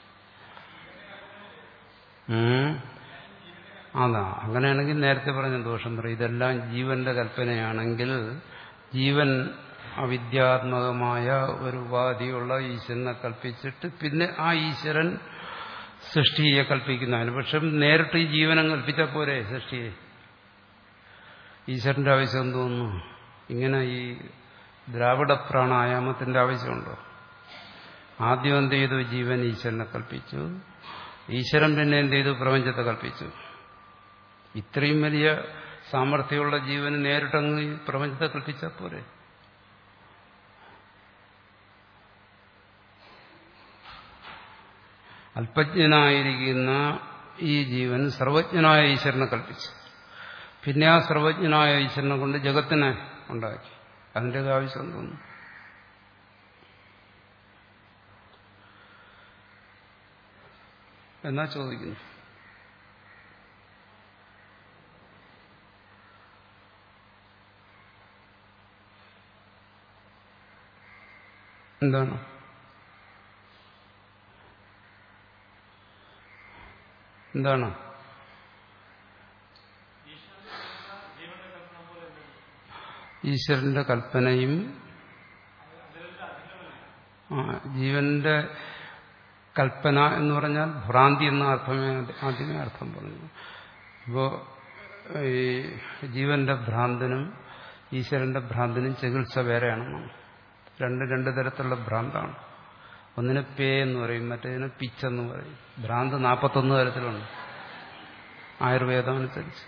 അതാ, അങ്ങനെയാണെങ്കിൽ നേരത്തെ പറഞ്ഞ ദോഷം പറയും. ഇതെല്ലാം ജീവന്റെ കൽപ്പനയാണെങ്കിൽ ജീവൻ അവിദ്യാത്മകമായ ഒരു ഉപാധിയുള്ള ഈശ്വരനെ കൽപ്പിച്ചിട്ട് പിന്നെ ആ ഈശ്വരൻ സൃഷ്ടിയെ കൽപ്പിക്കുന്നതിന്. പക്ഷെ നേരിട്ട് ഈ ജീവനം കൽപ്പിച്ചാൽ പോരെ സൃഷ്ടിയെ? ഈശ്വരന്റെ ആവശ്യം തോന്നുന്നു. ഇങ്ങനെ ഈ ദ്രാവിഡ പ്രാണായാമത്തിന്റെ ആവശ്യമുണ്ടോ? ആദ്യം എന്ത് ചെയ്തു? ജീവൻ ഈശ്വരനെ കൽപ്പിച്ചു. ഈശ്വരൻ പിന്നെ എന്ത് ചെയ്തു? പ്രപഞ്ചത്തെ കൽപ്പിച്ചു. ഇത്രയും വലിയ സാമർഥ്യമുള്ള ജീവന് നേരിട്ടങ്ങ് പ്രപഞ്ചത്തെ കൽപ്പിച്ചാൽ പോരെ? അല്പജ്ഞനായിരിക്കുന്ന ഈ ജീവൻ സർവജ്ഞനായ ഈശ്വരനെ കൽപ്പിച്ചു. പിന്നെ ആ സർവജ്ഞനായ ഈശ്വരനെ കൊണ്ട് ജഗത്തിനെ ഉണ്ടാക്കി. അതിൻ്റെ ആവശ്യം തോന്നുന്നു. എന്നാ ചോദിക്കുന്നു. എന്താണ്? എന്താണ്? ഈശ്വരന്റെ കൽപ്പനയും ജീവന്റെ കൽപ്പന എന്ന് പറഞ്ഞാൽ ഭ്രാന്തി എന്ന അർത്ഥമേ ആദ്യമേ അർത്ഥം പറഞ്ഞു. അപ്പോൾ ഈ ജീവന്റെ ഭ്രാന്തിനും ഈശ്വരന്റെ ഭ്രാന്തിനും ചികിത്സ വേറെയാണെന്നാണ്. രണ്ട് രണ്ട് തരത്തിലുള്ള ഭ്രാന്താണ്. ഒന്നിന് പേ എന്ന് പറയും, മറ്റേതിന് പിച്ചെന്ന് പറയും. ഭ്രാന്ത് നാൽപ്പത്തൊന്ന് തരത്തിലുണ്ട് ആയുർവേദം അനുസരിച്ച്.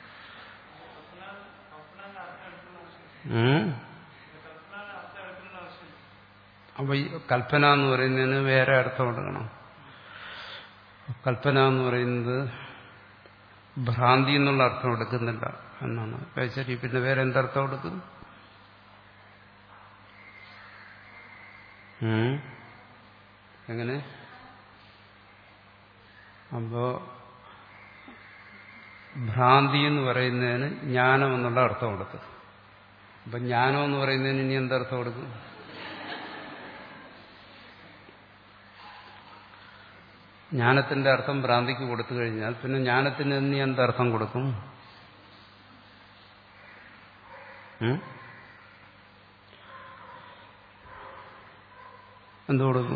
അപ്പൊ ഈ കൽപ്പന എന്ന് പറയുന്നതിന് വേറെ അർത്ഥം എടുക്കണം. കൽപ്പന എന്ന് പറയുന്നത് ഭ്രാന്തി എന്നുള്ള അർത്ഥം എടുക്കുന്നില്ല എന്നാണ്. ശരി, പിന്നെ വേറെ എന്തർത്ഥം എടുക്കും? എങ്ങനെ? അപ്പോ ഭ്രാന്തി എന്ന് പറയുന്നതിന് ജ്ഞാനം എന്നുള്ള അർത്ഥം കൊടുക്കും. അപ്പൊ ജ്ഞാനം എന്ന് പറയുന്നതിന് ഇനി എന്തർത്ഥം കൊടുക്കും? ജ്ഞാനത്തിന്റെ അർത്ഥം ഭ്രാന്തിക്ക് കൊടുത്തു കഴിഞ്ഞാൽ പിന്നെ ജ്ഞാനത്തിന് ഇനി എന്തർത്ഥം കൊടുക്കും? എന്തു കൊടുക്കും?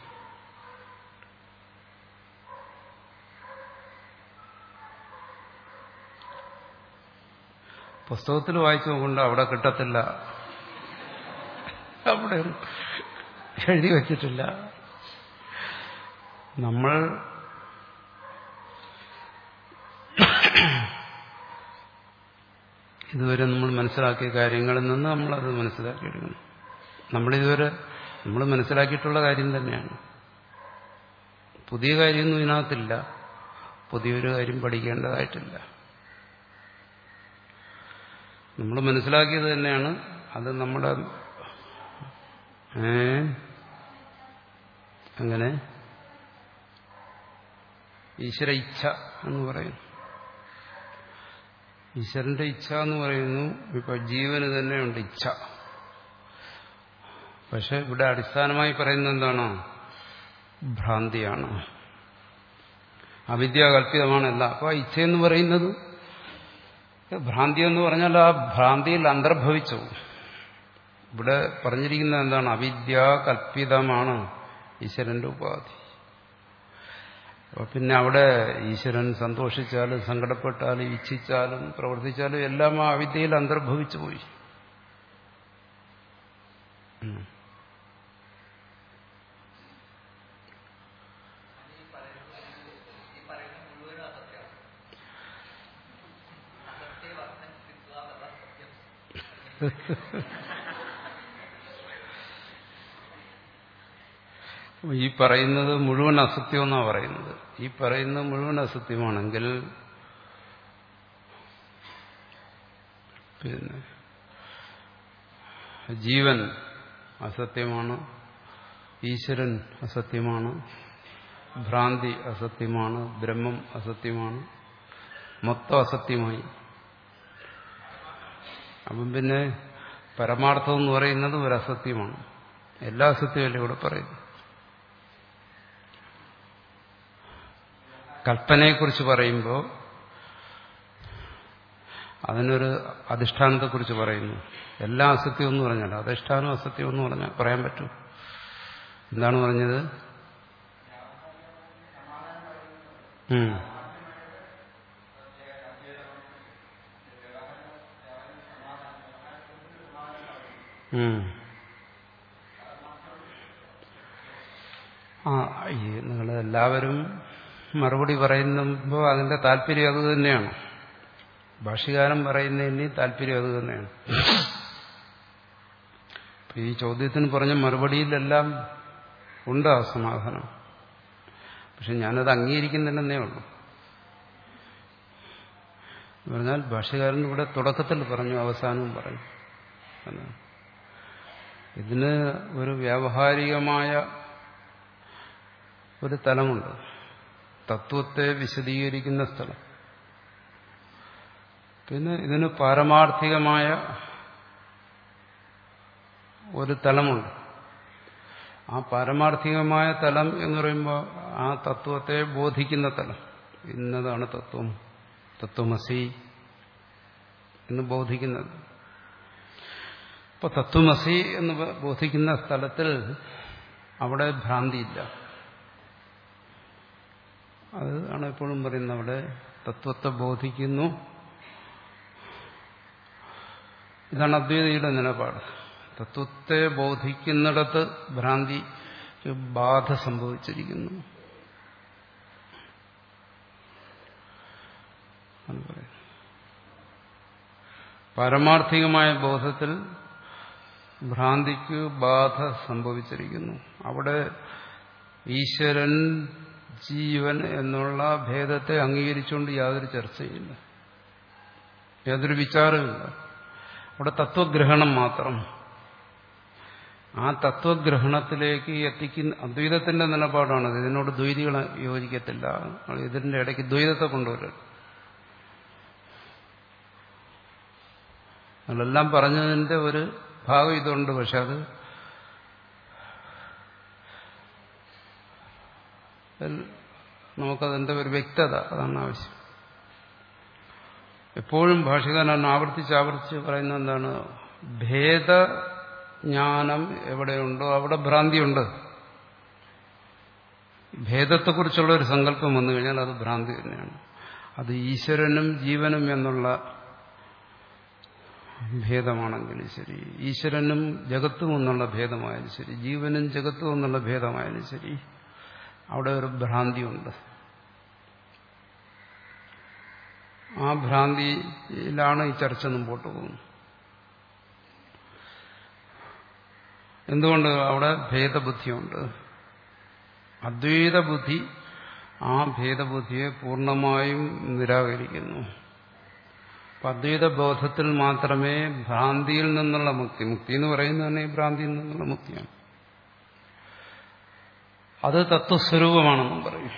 പുസ്തകത്തിൽ വായിച്ചു നോക്കൊണ്ട് അവിടെ കിട്ടത്തില്ല, അവിടെ എഴുതി വച്ചിട്ടില്ല. നമ്മൾ ഇതുവരെ നമ്മൾ മനസ്സിലാക്കിയ കാര്യങ്ങളിൽ നിന്ന് നമ്മളത് മനസ്സിലാക്കിയെടുക്കണം. നമ്മളിതുവരെ നമ്മൾ മനസ്സിലാക്കിയിട്ടുള്ള കാര്യം തന്നെയാണ്. പുതിയ കാര്യമൊന്നും ഇതിനകത്തില്ല, പുതിയൊരു കാര്യം പഠിക്കേണ്ടതായിട്ടില്ല. നമ്മൾ മനസ്സിലാക്കിയത് തന്നെയാണ്. അത് നമ്മുടെ ഏ അങ്ങനെ ഈശ്വര ഇച്ഛ എന്ന് പറയുന്നു. ഈശ്വരന്റെ ഇച്ഛ എന്ന് പറയുന്നു. ഇപ്പൊ ജീവന് തന്നെയുണ്ട് ഇച്ഛ. പക്ഷെ ഇവിടെ അടിസ്ഥാനമായി പറയുന്നത് എന്താണോ? ഭ്രാന്തിയാണ്, അവിദ്യാകല്പിതമാണല്ല. അപ്പൊ ഇച്ഛയെന്ന് പറയുന്നത് ഭ്രാന്തി എന്ന് പറഞ്ഞാൽ ആ ഭ്രാന്തിയിൽ അന്തർഭവിച്ചു. ഇവിടെ പറഞ്ഞിരിക്കുന്നത് എന്താണ്? അവിദ്യാകല്പിതമാണ് ഈശ്വരന്റെ ഉപാധി. അപ്പൊ പിന്നെ അവിടെ ഈശ്വരൻ സന്തോഷിച്ചാലും സങ്കടപ്പെട്ടാലും ഇച്ഛിച്ചാലും പ്രവർത്തിച്ചാലും എല്ലാം ആ അവിദ്യയിൽ അന്തർഭവിച്ചു പോയി. ഈ പറയുന്നത് മുഴുവൻ അസത്യമെന്നാണ് പറയുന്നത്. ഈ പറയുന്നത് മുഴുവൻ അസത്യമാണെങ്കിൽ പിന്നെ ജീവൻ അസത്യമാണ്, ഈശ്വരൻ അസത്യമാണ്, ഭ്രാന്തി അസത്യമാണ്, ബ്രഹ്മം അസത്യമാണ്, മൊത്തം അസത്യമായി. അപ്പം പിന്നെ പരമാർത്ഥം എന്ന് പറയുന്നത് ഒരു അസത്യമാണ്. എല്ലാ അസത്യമല്ലേ ഇവിടെ പറയുന്നു. കൽപ്പനയെക്കുറിച്ച് പറയുമ്പോൾ അതിനൊരു അധിഷ്ഠാനത്തെക്കുറിച്ച് പറയുന്നു. എല്ലാ അസത്യം എന്ന് പറഞ്ഞാൽ അധിഷ്ഠാനം അസത്യം എന്ന് പറഞ്ഞാൽ പറയാൻ പറ്റൂ. എന്താണ് പറഞ്ഞത്? ഉം ഉം ആ ഈ നിങ്ങളെല്ലാവരും മറുപടി പറയുമ്പോൾ അതിന്റെ താല്പര്യം അത് തന്നെയാണ്. ഭാഷ്യകാരൻ പറയുന്നതിന് താല്പര്യം അത് തന്നെയാണ്. ഈ ചോദ്യത്തിന് പറഞ്ഞ മറുപടിയിലെല്ലാം ഉണ്ട് ആ സമാധാനം. പക്ഷെ ഞാനത് അംഗീകരിക്കുന്നില്ലെന്നേ ഉള്ളൂ. പറഞ്ഞാൽ ഭാഷ്യകാരൻ ഇവിടെ തുടക്കത്തിൽ പറഞ്ഞു, അവസാനവും പറഞ്ഞു. ഇതിന് ഒരു വ്യാവഹാരികമായ ഒരു തലമുണ്ട്, തത്വത്തെ വിശദീകരിക്കുന്ന സ്ഥലം. പിന്നെ ഇതിന് പാരമാർത്ഥികമായ ഒരു തലമുണ്ട്. ആ പാരമാർത്ഥികമായ തലം എന്ന് പറയുമ്പോൾ ആ തത്വത്തെ ബോധിക്കുന്ന തലം. ഇന്നതാണ് തത്വം, തത്വമസി എന്ന് ബോധിക്കുന്നത്. ഇപ്പൊ തത്വമസി എന്ന് ബോധിക്കുന്ന സ്ഥലത്തിൽ അവിടെ ഭ്രാന്തിയില്ല. അത് ആണ് എപ്പോഴും പറയുന്നത്. അവിടെ തത്വത്തെ ബോധിക്കുന്നു. ഇതാണ് അദ്വൈതിയുടെ നിലപാട്. തത്വത്തെ ബോധിക്കുന്നിടത്ത് ഭ്രാന്തിക്ക് ബാധ സംഭവിച്ചിരിക്കുന്നു. പാരമാർത്ഥികമായ ബോധത്തിൽ ഭ്രാന്തിക്ക് ബാധ സംഭവിച്ചിരിക്കുന്നു. അവിടെ ഈശ്വരൻ ജീവൻ എന്നുള്ള ഭേദത്തെ അംഗീകരിച്ചുകൊണ്ട് യാതൊരു ചർച്ചയില്ല, യാതൊരു വിചാരമില്ല. അവിടെ തത്വഗ്രഹണം മാത്രം. ആ തത്വഗ്രഹണത്തിലേക്ക് എത്തിക്കുന്ന അദ്വൈതത്തിന്റെ നിലപാടാണത്. ഇതിനോട് ദ്വൈതികൾ യോജിക്കത്തില്ല. ഇതിന്റെ ഇടയ്ക്ക് ദ്വൈതത്തെ കൊണ്ടുവരും. അതെല്ലാം പറഞ്ഞതിന്റെ ഒരു ഭാഗം ഇതുണ്ട്. പക്ഷെ അത് നമുക്കതിന്റെ ഒരു വ്യക്തത, അതാണ് ആവശ്യം. എപ്പോഴും ഭാഷകാരൻ ആവർത്തിച്ച് ആവർത്തിച്ച് പറയുന്നത് എന്താണ്? ഭേദജ്ഞാനം എവിടെയുണ്ടോ അവിടെ ഭ്രാന്തിയുണ്ട്. ഭേദത്തെക്കുറിച്ചുള്ള ഒരു സങ്കല്പം വന്നു കഴിഞ്ഞാൽ അത് ഭ്രാന്തി തന്നെയാണ്. അത് ഈശ്വരനും ജീവനും എന്നുള്ള ഭേദമാണെങ്കിലും ശരി, ഈശ്വരനും ജഗത്തും എന്നുള്ള ഭേദമായാലും ശരി, ജീവനും ജഗത്തും എന്നുള്ള ഭേദമായാലും ശരി, അവിടെ ഒരു ഭ്രാന്തിയുണ്ട്. ആ ഭ്രാന്തിയിലാണ് ഈ ചർച്ച മുമ്പോട്ട് പോകുന്നത്. എന്തുകൊണ്ട്? അവിടെ ഭേദബുദ്ധിയുണ്ട്. അദ്വൈത ബുദ്ധി ആ ഭേദബുദ്ധിയെ പൂർണ്ണമായും നിരാകരിക്കുന്നു. അദ്വൈത ബോധത്തിൽ മാത്രമേ ഭ്രാന്തിയിൽ നിന്നുള്ള മുക്തി, മുക്തി എന്ന് പറയുന്നത് തന്നെ ഭ്രാന്തിയിൽ നിന്നുള്ള മുക്തിയാണ്. അത് തത്വസ്വരൂപമാണെന്നും പറയും.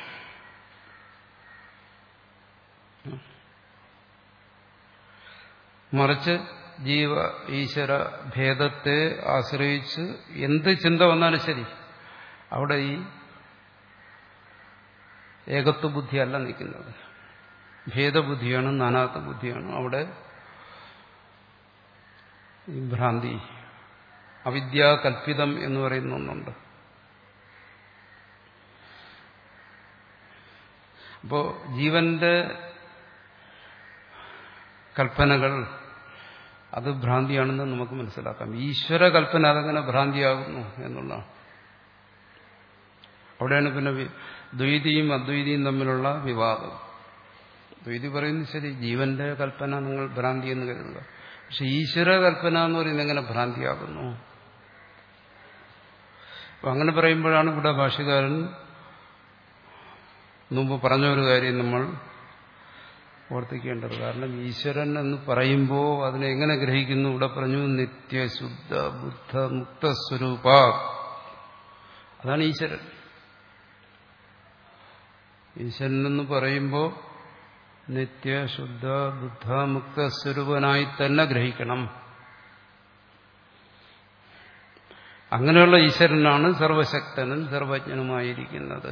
മറിച്ച് ജീവ ഈശ്വര ഭേദത്തെ ആശ്രയിച്ച് എന്ത് ചിന്ത വന്നാലും ശരി, അവിടെ ഈ ഏകത്വ ബുദ്ധിയല്ല നിൽക്കുന്നത്, ഭേദബുദ്ധിയാണ്, നാനാത്വ ബുദ്ധിയാണ്. അവിടെ ഈ ഭ്രാന്തി, അവിദ്യാകൽപിതം എന്ന് പറയുന്ന ഒന്നുണ്ട്. അപ്പോ ജീവന്റെ കൽപ്പനകൾ അത് ഭ്രാന്തിയാണെന്ന് നമുക്ക് മനസ്സിലാക്കാം. ഈശ്വര കൽപ്പന അതങ്ങനെ ഭ്രാന്തിയാകുന്നു എന്നുള്ളതാണ്. അവിടെയാണ് പിന്നെ ദ്വൈതിയും അദ്വൈതിയും തമ്മിലുള്ള വിവാദം. ദ്വൈതി പറയുന്നത് ശരി, ജീവന്റെ കൽപ്പന നിങ്ങൾ ഭ്രാന്തി എന്ന് കരുതുക. പക്ഷെ ഈശ്വര കൽപ്പന എന്ന് പറയുന്നത് എങ്ങനെ ഭ്രാന്തിയാകുന്നു? അപ്പൊ അങ്ങനെ പറയുമ്പോഴാണ് ഇവിടെ ഭാഷ്യകാരൻ മുമ്പ് പറഞ്ഞ ഒരു കാര്യം നമ്മൾ ഓർത്തിക്കേണ്ടത്. കാരണം ഈശ്വരൻ എന്ന് പറയുമ്പോൾ അതിനെ എങ്ങനെ ഗ്രഹിക്കുന്നു? ഇവിടെ പറഞ്ഞു നിത്യശുദ്ധ ബുദ്ധ മുക്തസ്വരൂപ, അതാണ് ഈശ്വരൻ. ഈശ്വരൻ എന്ന് പറയുമ്പോൾ നിത്യശുദ്ധ ബുദ്ധ മുക്തസ്വരൂപനായി തന്നെ ഗ്രഹിക്കണം. അങ്ങനെയുള്ള ഈശ്വരനാണ് സർവശക്തനും സർവജ്ഞനുമായിരിക്കുന്നത്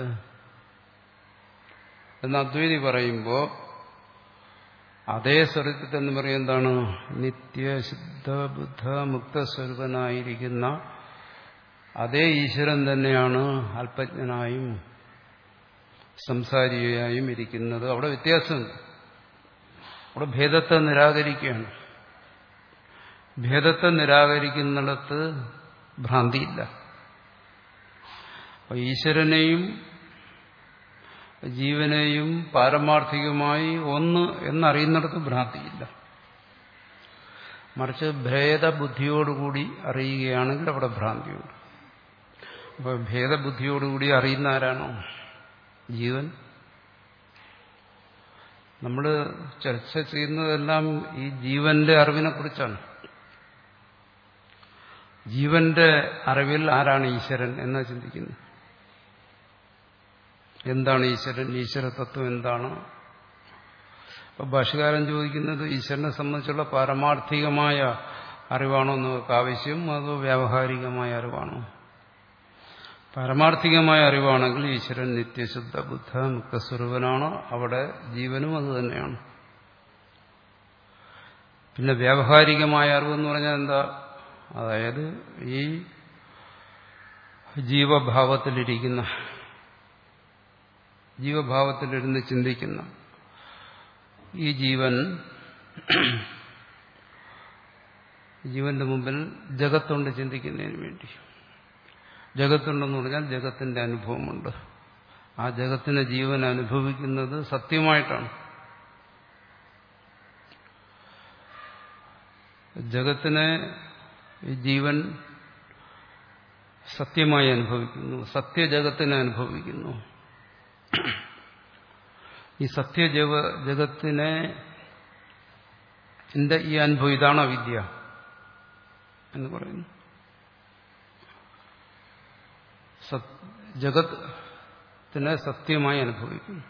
എന്ന് അദ്വൈതി പറയുമ്പോൾ അതേ സ്വരത്തിൽ എന്ന് പറയും എന്താണ്? നിത്യശുദ്ധ ബുദ്ധ മുക്തസ്വരൂപനായിരിക്കുന്ന അതേ ഈശ്വരൻ തന്നെയാണ് അല്പജ്ഞനായും സംസാരിയായും ഇരിക്കുന്നത്. അവിടെ വ്യത്യാസമുണ്ട്. അവിടെ ഭേദത്തെ നിരാകരിക്കുകയാണ്. ഭേദത്തെ നിരാകരിക്കുന്നിടത്ത് ഭ്രാന്തിയില്ല. അപ്പൊ ഈശ്വരനെയും ജീവനെയും പാരമാർത്ഥികമായി ഒന്ന് എന്നറിയുന്നിടത്ത് ഭ്രാന്തിയില്ല. മറിച്ച് ഭേദബുദ്ധിയോടുകൂടി അറിയുകയാണെങ്കിൽ അവിടെ ഭ്രാന്തിയുണ്ട്. അപ്പൊ ഭേദബുദ്ധിയോടുകൂടി അറിയുന്ന ആരാണോ? ജീവൻ. നമ്മൾ ചർച്ച ചെയ്യുന്നതെല്ലാം ഈ ജീവന്റെ അറിവിനെ കുറിച്ചാണ്. ജീവന്റെ അറിവിൽ ആരാണ് ഈശ്വരൻ എന്നാ ചിന്തിക്കുന്നത്. എന്താണ് ഈശ്വരൻ? ഈശ്വര തത്വം എന്താണ്? അപ്പൊ ഭാഷ്യകാരൻ ചോദിക്കുന്നത് ഈശ്വരനെ സംബന്ധിച്ചുള്ള പാരമാർത്ഥികമായ അറിവാണോ നമുക്ക് ആവശ്യം, അതോ വ്യാവഹാരികമായ അറിവാണോ? പാരമാർത്ഥികമായ അറിവാണെങ്കിൽ ഈശ്വരൻ നിത്യശുദ്ധ ബുദ്ധ മുക്തസ്വരൂപനാണ്. അവിടെ ജീവനും അത് തന്നെയാണ്. പിന്നെ വ്യാവഹാരികമായ അറിവെന്ന് പറഞ്ഞാൽ എന്താ? അതായത് ഈ ജീവഭാവത്തിലിരിക്കുന്ന ജീവഭാവത്തിലിരുന്ന് ചിന്തിക്കുന്ന ഈ ജീവൻ ജീവന്റെ മുമ്പിൽ ജഗത്തുണ്ട് ചിന്തിക്കുന്നതിന് വേണ്ടി. ജഗത്തുണ്ടെന്ന് പറഞ്ഞാൽ ജഗത്തിന്റെ അനുഭവമുണ്ട്. ആ ജഗത്തിനെ ജീവൻ അനുഭവിക്കുന്നത് സത്യമായിട്ടാണ്. ജഗത്തിനെ ജീവൻ സത്യമായി അനുഭവിക്കുന്നു, സത്യജഗത്തിനെ അനുഭവിക്കുന്നു. ഈ സത്യജഗ ജഗത്തിനെ എന്റെ ഈ അനുഭവം ഇതാണ് അവിദ്യ എന്ന് പറയുന്നു. ജഗത്തിനെ സത്യമായി അനുഭവിക്കുന്നു.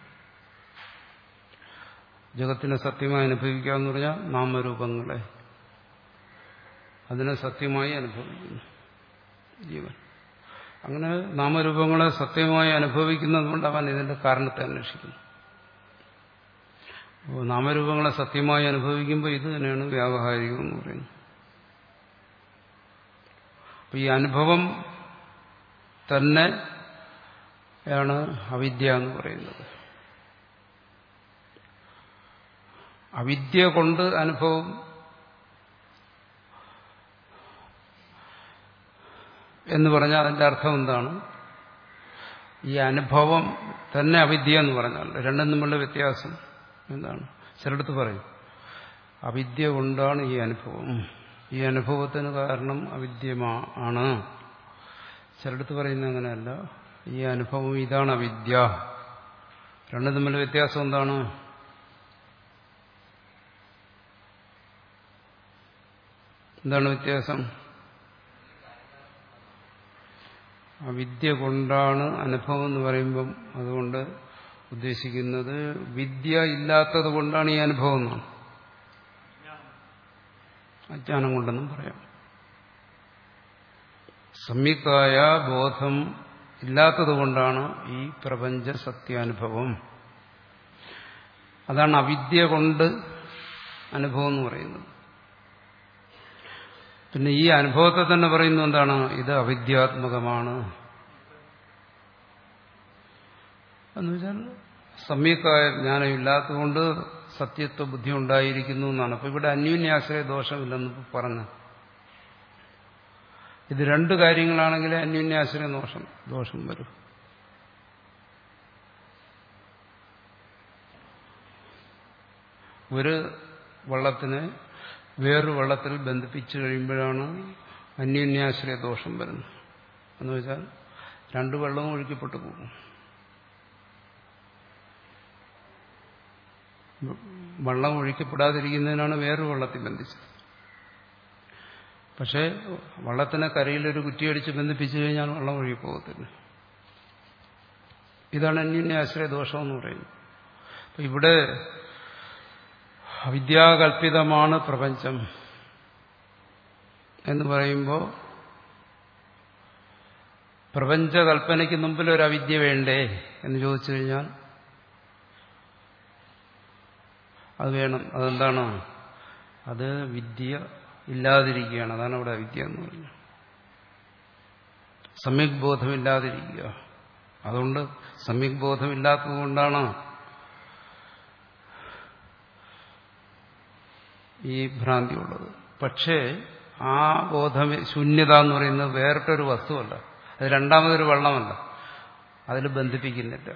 ജഗത്തിനെ സത്യമായി അനുഭവിക്കുക എന്ന് പറഞ്ഞാൽ നാമരൂപങ്ങളെ അതിനെ സത്യമായി അനുഭവിക്കുന്നു ജീവൻ. അങ്ങനെ നാമരൂപങ്ങളെ സത്യമായി അനുഭവിക്കുന്നത് കൊണ്ട് അവൻ ഇതിന്റെ കാരണത്തെ അന്വേഷിക്കുന്നു. അപ്പോൾ നാമരൂപങ്ങളെ സത്യമായി അനുഭവിക്കുമ്പോൾ ഇത് തന്നെയാണ് വ്യാവഹാരികം എന്ന് പറയുന്നത്. അപ്പോൾ ഈ അനുഭവം തന്നെയാണ് അവിദ്യ എന്ന് പറയുന്നത്. അവിദ്യ കൊണ്ട് അനുഭവം എന്ന് പറഞ്ഞാൽ അതിന്റെ അർത്ഥം എന്താണ്? ഈ അനുഭവം തന്നെ അവിദ്യ എന്ന് പറഞ്ഞാൽ രണ്ടും തമ്മിലുള്ള വ്യത്യാസം എന്താണ്? ചിലടത്ത് പറയും അവിദ്യ കൊണ്ടാണ് ഈ അനുഭവം, ഈ അനുഭവത്തിന് കാരണം അവിദ്യമാണ്. ചിലടത്ത് പറയുന്നത് അങ്ങനെയല്ല, ഈ അനുഭവം ഇതാണ് അവിദ്യ. രണ്ടും തമ്മിലുള്ള വ്യത്യാസം എന്താണ്? എന്താണ് വ്യത്യാസം? അവിദ്യ കൊണ്ടാണ് അനുഭവം എന്ന് പറയുമ്പം അതുകൊണ്ട് ഉദ്ദേശിക്കുന്നത് വിദ്യ ഇല്ലാത്തത് കൊണ്ടാണ് ഈ അനുഭവം എന്നാണ്. അജ്ഞാനം കൊണ്ടെന്നും പറയാം. സമ്യക്കായ ബോധം ഇല്ലാത്തത് കൊണ്ടാണ് ഈ പ്രപഞ്ച സത്യാനുഭവം. അതാണ് അവിദ്യ കൊണ്ട് അനുഭവം എന്ന് പറയുന്നത്. പിന്നെ ഈ അനുഭവത്തെ തന്നെ പറയുന്നത് എന്താണ്? ഇത് അവിദ്യാത്മകമാണ് എന്ന് വെച്ചാൽ സമ്യക്കായ ജ്ഞാനം ഇല്ലാത്തതുകൊണ്ട് സത്യത്വ ബുദ്ധി ഉണ്ടായിരിക്കുന്നു എന്നാണ്. അപ്പൊ ഇവിടെ അന്യോന്യാശ്രയ ദോഷമില്ലെന്ന് പറഞ്ഞു. ഇത് രണ്ട് കാര്യങ്ങളാണെങ്കിലേ അന്യോന്യാശ്രയ ദോഷം ദോഷം വരും. ഒരു വള്ളത്തിനെ വേറൊരു വള്ളത്തിൽ ബന്ധിപ്പിച്ചു കഴിയുമ്പോഴാണ് അന്യോന്യാശ്രയ ദോഷം വരുന്നത്. എന്ന് വെച്ചാൽ രണ്ട് വെള്ളവും ഒഴുക്കിപ്പെട്ടു പോകും. വള്ളം ഒഴുക്കപ്പെടാതിരിക്കുന്നതിനാണ് വേറൊരു വള്ളത്തിൽ ബന്ധിച്ചത്. പക്ഷേ വള്ളത്തിനെ കരയിലൊരു കുറ്റിയടിച്ച് ബന്ധിപ്പിച്ചു കഴിഞ്ഞാൽ വള്ളം ഒഴുകിപ്പോകത്തില്ല. ഇതാണ് അന്യോന്യാശ്രയ ദോഷം എന്ന് പറയുന്നത്. അപ്പൊ ഇവിടെ അവിദ്യാകൽപിതമാണ് പ്രപഞ്ചം എന്ന് പറയുമ്പോൾ പ്രപഞ്ചകൽപ്പനയ്ക്ക് മുമ്പിൽ ഒരു അവിദ്യ വേണ്ടേ എന്ന് ചോദിച്ചു കഴിഞ്ഞാൽ അത് വേണം. അതെന്താണ്? അത് വിദ്യ ഇല്ലാതിരിക്കുകയാണ്. അതാണ് അവിടെ അവിദ്യ എന്ന് പറയുന്നത്. സമ്യക് ബോധമില്ലാതിരിക്കുക. അതുകൊണ്ട് സമ്യക് ബോധമില്ലാത്തത് കൊണ്ടാണ് ഈ ഭ്രാന്തി ഉള്ളത്. പക്ഷേ ആ ബോധം ശൂന്യത എന്ന് പറയുന്നത് വേറിട്ടൊരു വസ്തുവല്ല, അത് രണ്ടാമതൊരു വെള്ളമല്ല, അതിൽ ബന്ധിപ്പിക്കുന്നില്ല.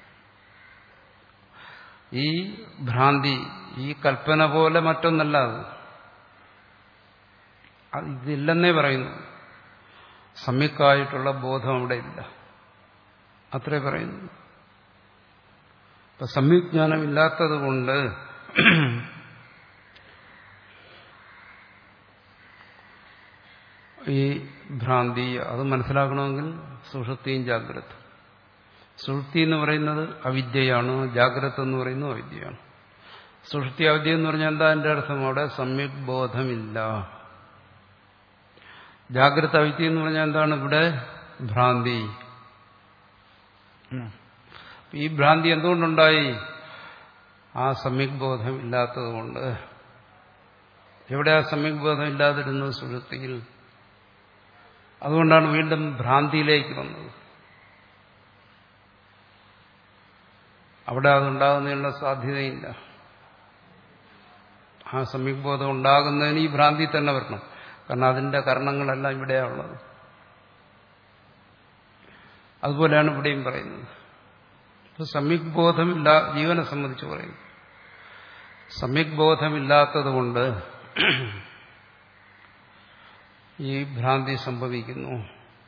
ഈ ഭ്രാന്തി ഈ കൽപ്പന പോലെ മറ്റൊന്നല്ല. അത് ഇതില്ലെന്നേ പറയുന്നു. സമ്യക്കായിട്ടുള്ള ബോധം അവിടെ ഇല്ല, അത്രേ പറയുന്നു. ഇപ്പൊ സമ്യജ്ഞാനം ഇല്ലാത്തത് കൊണ്ട് ഈ ഭ്രാന്തി അത് മനസ്സിലാക്കണമെങ്കിൽ സുഷുപ്തിയും ജാഗ്രത. സുഷുപ്തി എന്ന് പറയുന്നത് അവിദ്യയാണ്, ജാഗ്രത എന്ന് പറയുന്നത് അവിദ്യയാണ്. സുഷുപ്തി അവിദ്യ എന്ന് പറഞ്ഞാൽ എന്താ എന്റെ അർത്ഥം? അവിടെ സമ്യക് ബോധമില്ല. ജാഗ്രത അവിദ്യ എന്ന് പറഞ്ഞാൽ എന്താണ്? ഇവിടെ ഭ്രാന്തി. ഈ ഭ്രാന്തി എന്തുകൊണ്ടുണ്ടായി? ആ സമ്യക് ബോധം ഇല്ലാത്തത് കൊണ്ട്. എവിടെ ആ സമ്യക് ബോധം ഇല്ലാതിരുന്നത്? സുഷുപ്തിയിൽ. അതുകൊണ്ടാണ് വീണ്ടും ഭ്രാന്തിയിലേക്ക് വന്നത്. അവിടെ അതുണ്ടാകുന്നതിനുള്ള സാധ്യതയില്ല. ആ സമ്യക് ബോധം ഉണ്ടാകുന്നതിന് ഈ ഭ്രാന്തി തന്നെ വരണം. കാരണം അതിന്റെ കാരണങ്ങളെല്ലാം ഇവിടെയാണ് ഉള്ളത്. അതുപോലെയാണ് ഇവിടെയും പറയുന്നത്. ഇപ്പൊ സമ്യക് ബോധമില്ല, ജീവനെ സംബന്ധിച്ച് പറയുന്നു. സമ്യക് ബോധമില്ലാത്തത് കൊണ്ട് ഈ ഭ്രാന്തി സംഭവിക്കുന്നു.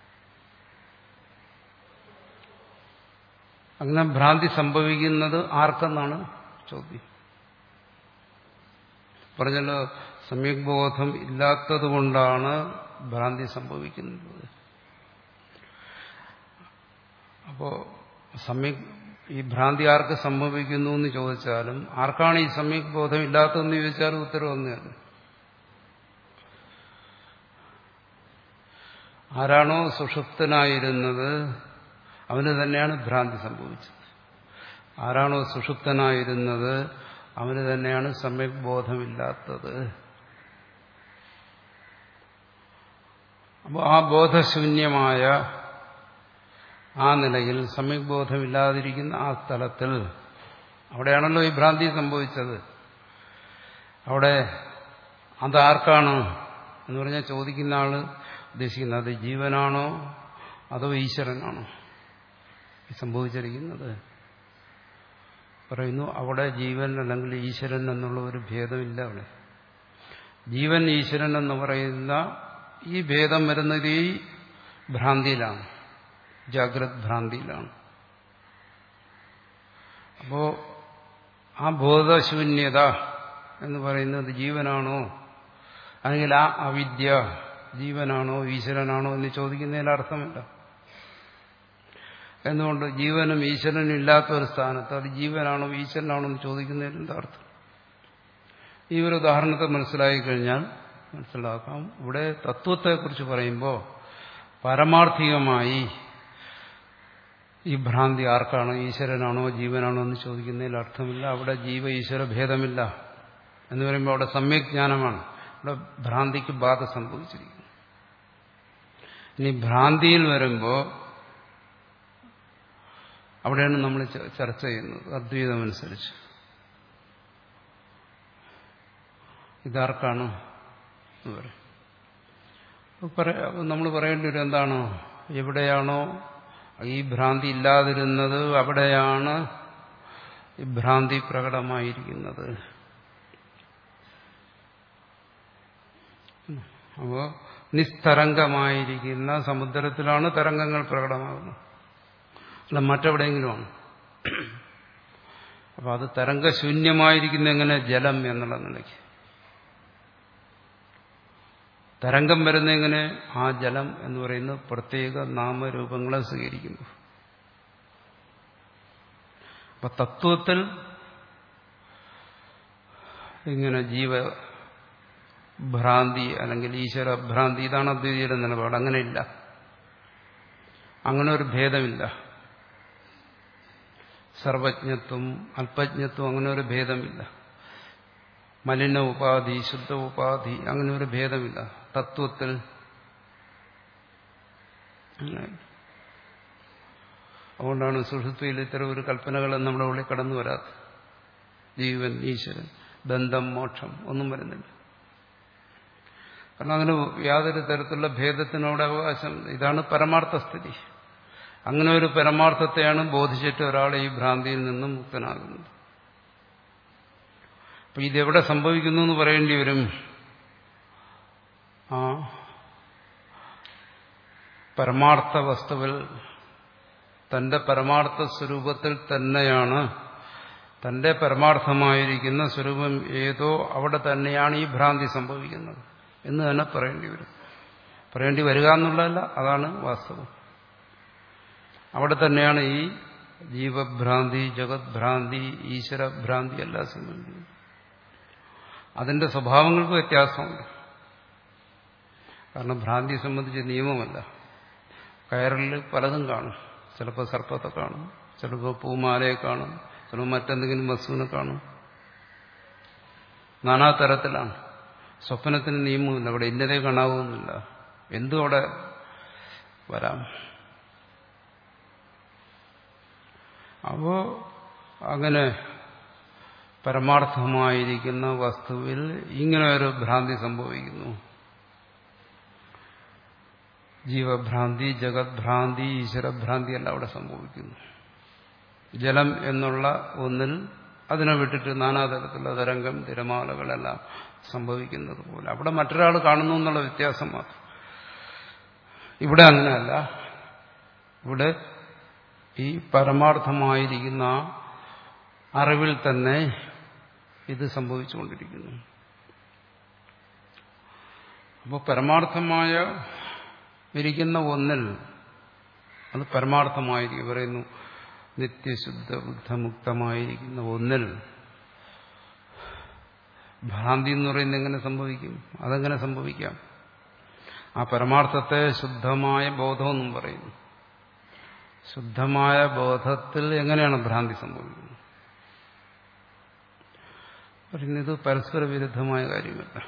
അങ്ങനെ ഭ്രാന്തി സംഭവിക്കുന്നത് ആർക്കെന്നാണ് ചോദ്യം. പറഞ്ഞല്ലോ, സമ്യക് ബോധം ഇല്ലാത്തത് കൊണ്ടാണ് ഭ്രാന്തി സംഭവിക്കുന്നത്. അപ്പോ സമ്യക് ഈ ഭ്രാന്തി ആർക്ക് സംഭവിക്കുന്നു എന്ന് ചോദിച്ചാലും ആർക്കാണ് ഈ സമ്യക് ബോധം ഇല്ലാത്തതെന്ന് ചോദിച്ചാലും ഉത്തരവ് ഒന്നുതന്നെ. ആരാണോ സുഷുപ്തനായിരുന്നത് അവന് തന്നെയാണ് ഭ്രാന്തി സംഭവിച്ചത്. ആരാണോ സുഷുപ്തനായിരുന്നത് അവന് തന്നെയാണ് സമ്യക് ബോധമില്ലാത്തത്. അപ്പോൾ ആ ബോധശൂന്യമായ ആ നിലയിൽ സമ്യക് ബോധമില്ലാതിരിക്കുന്ന ആ സ്ഥലത്തിൽ അവിടെയാണല്ലോ ഈ ഭ്രാന്തി സംഭവിച്ചത്. അവിടെ അതാർക്കാണ് എന്ന് പറഞ്ഞാൽ ചോദിക്കുന്ന ആള് ഉദ്ദേശിക്കുന്നത് അത് ജീവനാണോ അതോ ഈശ്വരനാണോ സംഭവിച്ചിരിക്കുന്നത്? പറയുന്നു അവിടെ ജീവൻ അല്ലെങ്കിൽ ഈശ്വരൻ എന്നുള്ള ഒരു ഭേദമില്ല. അവിടെ ജീവൻ ഈശ്വരൻ എന്ന് പറയുന്ന ഈ ഭേദം വരുന്നത് ഈ ഭ്രാന്തിയിലാണ്, ജാഗ്രത് ഭ്രാന്തിയിലാണ്. അപ്പോ ആ ബോധശൂന്യത എന്ന് പറയുന്നത് ജീവനാണോ അല്ലെങ്കിൽ ആ അവിദ്യ ജീവനാണോ ഈശ്വരനാണോ എന്ന് ചോദിക്കുന്നതിൽ അർത്ഥമില്ല. എന്തുകൊണ്ട്? ജീവനും ഈശ്വരനും ഇല്ലാത്ത ഒരു സ്ഥാനത്ത് അത് ജീവനാണോ ഈശ്വരനാണോ എന്ന് ചോദിക്കുന്നതിൽ എന്താ അർത്ഥം? ഈ ഒരു ഉദാഹരണത്തെ മനസ്സിലാക്കി കഴിഞ്ഞാൽ മനസ്സിലാക്കാം. ഇവിടെ തത്വത്തെക്കുറിച്ച് പറയുമ്പോൾ പാരമാർത്ഥികമായി ഈ ഭ്രാന്തി ആർക്കാണ്, ഈശ്വരനാണോ ജീവനാണോ എന്ന് ചോദിക്കുന്നതിൽ അർത്ഥമില്ല. അവിടെ ജീവ ഈശ്വര ഭേദമില്ല എന്ന് പറയുമ്പോൾ അവിടെ സമ്യക് ജ്ഞാനമാണ്. അവിടെ ഭ്രാന്തിക്ക് ബാധ സംഭവിച്ചിരിക്കുന്നു. ഇനി ഭ്രാന്തിയിൽ വരുമ്പോൾ അവിടെയാണ് നമ്മൾ ചർച്ച ചെയ്യുന്നത് അദ്വൈതമനുസരിച്ച്. ഇതാർക്കാണ് എന്ന് പറയും. നമ്മൾ പറയേണ്ടി വരും എന്താണ്? എവിടെയാണോ ഈ ഭ്രാന്തി ഇല്ലാതിരുന്നത് അവിടെയാണ് ഈ ഭ്രാന്തി പ്രകടമായിരിക്കുന്നത്. അപ്പോൾ നിസ്തരംഗമായിരിക്കുന്ന സമുദ്രത്തിലാണ് തരംഗങ്ങൾ പ്രകടമാകുന്നത്, അല്ല മറ്റെവിടെയെങ്കിലുമാണ്. അപ്പൊ അത് തരംഗശൂന്യമായിരിക്കുന്ന എങ്ങനെ? ജലം എന്നുള്ള നിലയ്ക്ക്. തരംഗം വരുന്ന എങ്ങനെ? ആ ജലം എന്ന് പറയുന്നത് പ്രത്യേക നാമരൂപങ്ങളെ സ്വീകരിക്കുമ്പോൾ. അപ്പൊ തത്വത്തിൽ ഇങ്ങനെ ജീവഭ്രാന്തി അല്ലെങ്കിൽ ഈശ്വരഭ്രാന്തി, ഇതാണ് അദ്വൈതിയുടെ നിലപാട്. അങ്ങനെയില്ല, അങ്ങനെ ഒരു ഭേദമില്ല. സർവജ്ഞത്വം അല്പജ്ഞത്വം അങ്ങനെ ഒരു ഭേദമില്ല. മലിന ഉപാധി ശുദ്ധ ഉപാധി അങ്ങനെ ഒരു ഭേദമില്ല തത്വത്തിൽ. അതുകൊണ്ടാണ് സുഷുപ്തിയിൽ ഇത്തരം ഒരു കൽപ്പനകളും നമ്മുടെ ഉള്ളിൽ കടന്നു വരാത്തത്. ജീവൻ ഈശ്വരൻ ബന്ധം മോക്ഷം ഒന്നും വരുന്നില്ല. കാരണം അങ്ങനെ യാതൊരു തരത്തിലുള്ള ഭേദത്തിനോട് അവകാശം. ഇതാണ് പരമാർത്ഥ സ്ഥിതി. അങ്ങനെ ഒരു പരമാർത്ഥത്തെയാണ് ബോധിച്ചിട്ട് ഒരാളെ ഈ ഭ്രാന്തിയിൽ നിന്നും മുക്തനാകുന്നത്. അപ്പൊ ഇതെവിടെ സംഭവിക്കുന്നു എന്ന് പറയേണ്ടി വരും. ആ പരമാർത്ഥ വസ്തുവിൽ, തന്റെ പരമാർത്ഥ സ്വരൂപത്തിൽ തന്നെയാണ്, തന്റെ പരമാർത്ഥമായിരിക്കുന്ന സ്വരൂപം ഏതോ അവിടെ തന്നെയാണ് ഈ ഭ്രാന്തി സംഭവിക്കുന്നത് എന്ന് തന്നെ പറയേണ്ടി വരും. പറയേണ്ടി വരിക എന്നുള്ളതല്ല, അതാണ് വാസ്തവം. അവിടെ തന്നെയാണ് ഈ ജീവഭ്രാന്തി ജഗത് ഭ്രാന്തി ഈശ്വരഭ്രാന്തി എല്ലാം സംഭവിക്കുന്നത്. അതിന്റെ സ്വഭാവങ്ങൾക്ക് വ്യത്യാസമുണ്ട്. കാരണം ഭ്രാന്തിയെ സംബന്ധിച്ച് നിയമമല്ല. കയറിൽ പലതും കാണും. ചിലപ്പോൾ സർപ്പത്തെ കാണും, ചിലപ്പോൾ പൂമാലയെ കാണും, ചിലപ്പോൾ മറ്റെന്തെങ്കിലും വസ്തുവിനെ കാണും. നാനാതരത്തിലാണ്. സ്വപ്നത്തിന് നിയമമില്ല. അവിടെ ഇന്നതേ കാണാവുന്നില്ല. എന്തും അവിടെ വരാം. അപ്പോ അങ്ങനെ പരമാർത്ഥമായിരിക്കുന്ന വസ്തുവിൽ ഇങ്ങനെ ഒരു ഭ്രാന്തി സംഭവിക്കുന്നു. ജീവഭ്രാന്തി, ജഗത്ഭ്രാന്തി, ഈശ്വരഭ്രാന്തി എല്ലാം അവിടെ സംഭവിക്കുന്നു. ജലം എന്നുള്ള ഒന്നിൽ അതിനെ വിട്ടിട്ട് നാനാതരത്തിലുള്ള തരംഗം, തിരമാലകളെല്ലാം സംഭവിക്കുന്നത് പോലെ അവിടെ മറ്റൊരാൾ കാണുന്നു എന്നുള്ള വ്യത്യാസം മാത്രം. ഇവിടെ അങ്ങനെയല്ല. ഇവിടെ ഈ പരമാർത്ഥമായിരിക്കുന്ന അറിവിൽ തന്നെ ഇത് സംഭവിച്ചുകൊണ്ടിരിക്കുന്നു. അപ്പോൾ പരമാർത്ഥമായ ഇരിക്കുന്ന ഒന്നിൽ, അത് പരമാർത്ഥമായിരിക്കും പറയുന്നു, നിത്യശുദ്ധ ബുദ്ധമുക്തമായിരിക്കുന്ന ഒന്നിൽ ഭ്രാന്തി എന്ന് പറയുന്നത് എങ്ങനെ സംഭവിക്കും? അതെങ്ങനെ സംഭവിക്കാം? ആ പരമാർത്ഥത്തെ ശുദ്ധമായ ബോധമെന്നും പറയുന്നു. ശുദ്ധമായ ബോധത്തിൽ എങ്ങനെയാണ് ഭ്രാന്തി സംഭവിക്കുന്നത്? പറയുന്നത് പരസ്പര വിരുദ്ധമായ കാര്യമല്ല.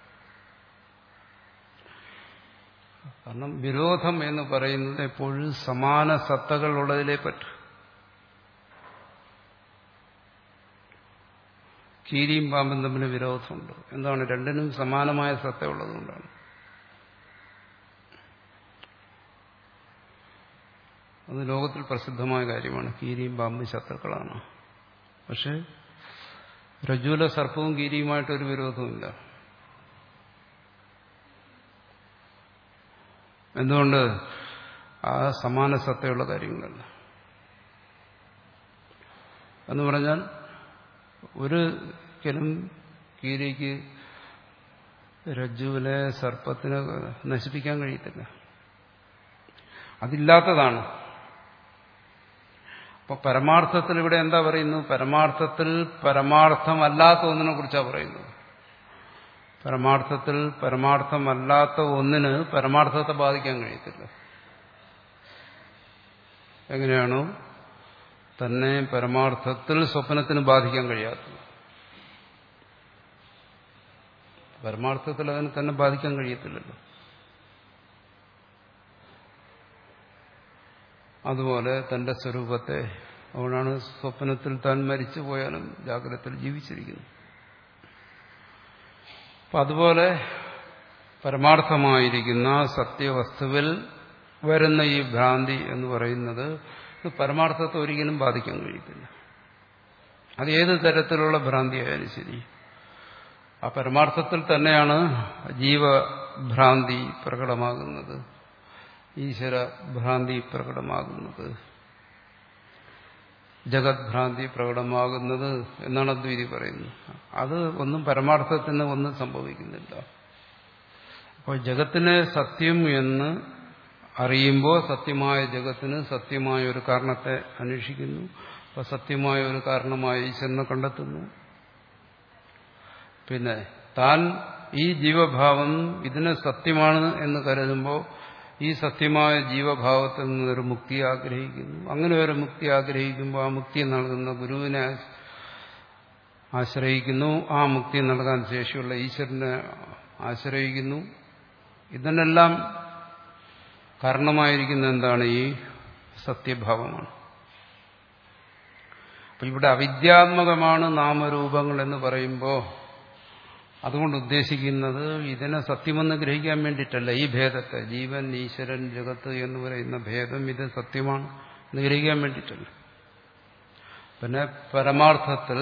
കാരണം വിരോധം എന്ന് പറയുന്നത് എപ്പോഴും സമാന സത്തകൾ ഉള്ളതിലേ പറ്റൂ. കീരിയും പാമ്പും തമ്മിൽ വിരോധമുണ്ട്. എന്താണ്? രണ്ടിനും സമാനമായ സത്ത ഉള്ളതുകൊണ്ടാണ്. അത് ലോകത്തിൽ പ്രസിദ്ധമായ കാര്യമാണ്. കീരിയും പാമ്പും ശത്രുക്കളാണ്. പക്ഷെ രജ്ജുവിലെ സർപ്പവും കീരിയുമായിട്ടൊരു വിരോധവുമില്ല. എന്തുകൊണ്ട്? ആ സമാന സത്തയുള്ള കാര്യങ്ങളല്ല. എന്ന് പറഞ്ഞാൽ ഒരിക്കലും കീരിക്ക് രജ്ജുവിലെ സർപ്പത്തിനെ നശിപ്പിക്കാൻ കഴിയത്തില്ല. അതില്ലാത്തതാണ്. അപ്പൊ പരമാർത്ഥത്തിൽ ഇവിടെ എന്താ പറയുന്നു? പരമാർത്ഥത്തിൽ പരമാർത്ഥമല്ലാത്ത ഒന്നിനെ കുറിച്ചാണ് പറയുന്നത്. പരമാർത്ഥത്തിൽ പരമാർത്ഥമല്ലാത്ത ഒന്നിന് പരമാർത്ഥത്തെ ബാധിക്കാൻ കഴിയത്തില്ല. എങ്ങനെയാണോ തന്നെ പരമാർത്ഥത്തിൽ സ്വപ്നത്തിന് ബാധിക്കാൻ കഴിയാത്തത്, പരമാർത്ഥത്തിൽ അതിന് തന്നെ ബാധിക്കാൻ കഴിയത്തില്ലല്ലോ. അതുപോലെ തന്റെ സ്വരൂപത്തെ, അതുകൊണ്ടാണ് സ്വപ്നത്തിൽ താൻ മരിച്ചു പോയാലും ജാഗ്രതത്തിൽ ജീവിച്ചിരിക്കുന്നു. അപ്പം അതുപോലെ പരമാർത്ഥമായിരിക്കുന്ന സത്യവസ്തുവിൽ വരുന്ന ഈ ഭ്രാന്തി എന്ന് പറയുന്നത് പരമാർത്ഥത്തെ ഒരിക്കലും ബാധിക്കാൻ കഴിയത്തില്ല. അത് ഏത് തരത്തിലുള്ള ഭ്രാന്തിയായാലും ശരി, ആ പരമാർത്ഥത്തിൽ തന്നെയാണ് ജീവഭ്രാന്തി പ്രകടമാകുന്നത്, ഈശ്വര ഭ്രാന്തി പ്രകടമാകുന്നത്, ജഗത്ഭ്രാന്തി പ്രകടമാകുന്നത് എന്നാണ് അദ്വൈതി പറയുന്നത്. അത് ഒന്നും പരമാർത്ഥത്തിന് ഒന്നും സംഭവിക്കുന്നില്ല. അപ്പോൾ ജഗത്തിനെ സത്യം എന്ന് അറിയുമ്പോൾ സത്യമായ ജഗത്തിന് സത്യമായ ഒരു കാരണത്തെ അന്വേഷിക്കുന്നു. അപ്പോൾ സത്യമായ ഒരു കാരണമായ ഈശ്വരനെ കണ്ടെത്തുന്നു. പിന്നെ താൻ ഈ ജീവഭാവം ഇതിനെ സത്യമാണ് എന്ന് കരുതുമ്പോൾ ഈ സത്യമായ ജീവഭാവത്തിൽ നിന്നൊരു മുക്തി ആഗ്രഹിക്കുന്നു. അങ്ങനെ ഒരു മുക്തി ആഗ്രഹിക്കുമ്പോൾ ആ മുക്തി നൽകുന്ന ഗുരുവിനെ ആശ്രയിക്കുന്നു. ആ മുക്തി നൽകാൻ ശേഷിയുള്ള ഈശ്വരനെ ആശ്രയിക്കുന്നു. ഇതിനെല്ലാം കാരണമായിരിക്കുന്ന എന്താണ്? ഈ സത്യഭാവമാണ്. അപ്പം ഇവിടെ അവിദ്യാത്മകമാണ് നാമരൂപങ്ങൾ എന്ന് പറയുമ്പോൾ അതുകൊണ്ട് ഉദ്ദേശിക്കുന്നത് ഇതിനെ സത്യമെന്ന് ഗ്രഹിക്കാൻ വേണ്ടിയിട്ടല്ല. ഈ ഭേദത്തെ, ജീവൻ, ഈശ്വരൻ, ജഗത്ത് എന്ന് പറയുന്ന ഭേദം ഇത് സത്യമാണ് എന്ന് ഗ്രഹിക്കാൻ വേണ്ടിയിട്ടല്ല. പിന്നെ പരമാർത്ഥത്തിൽ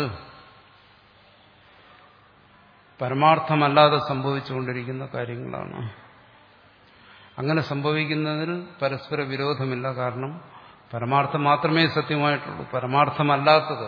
പരമാർത്ഥമല്ലാതെ സംഭവിച്ചുകൊണ്ടിരിക്കുന്ന കാര്യങ്ങളാണ്. അങ്ങനെ സംഭവിക്കുന്നതിൽ പരസ്പര വിരോധമില്ല. കാരണം പരമാർത്ഥം മാത്രമേ സത്യമായിട്ടുള്ളൂ. പരമാർത്ഥമല്ലാത്തത്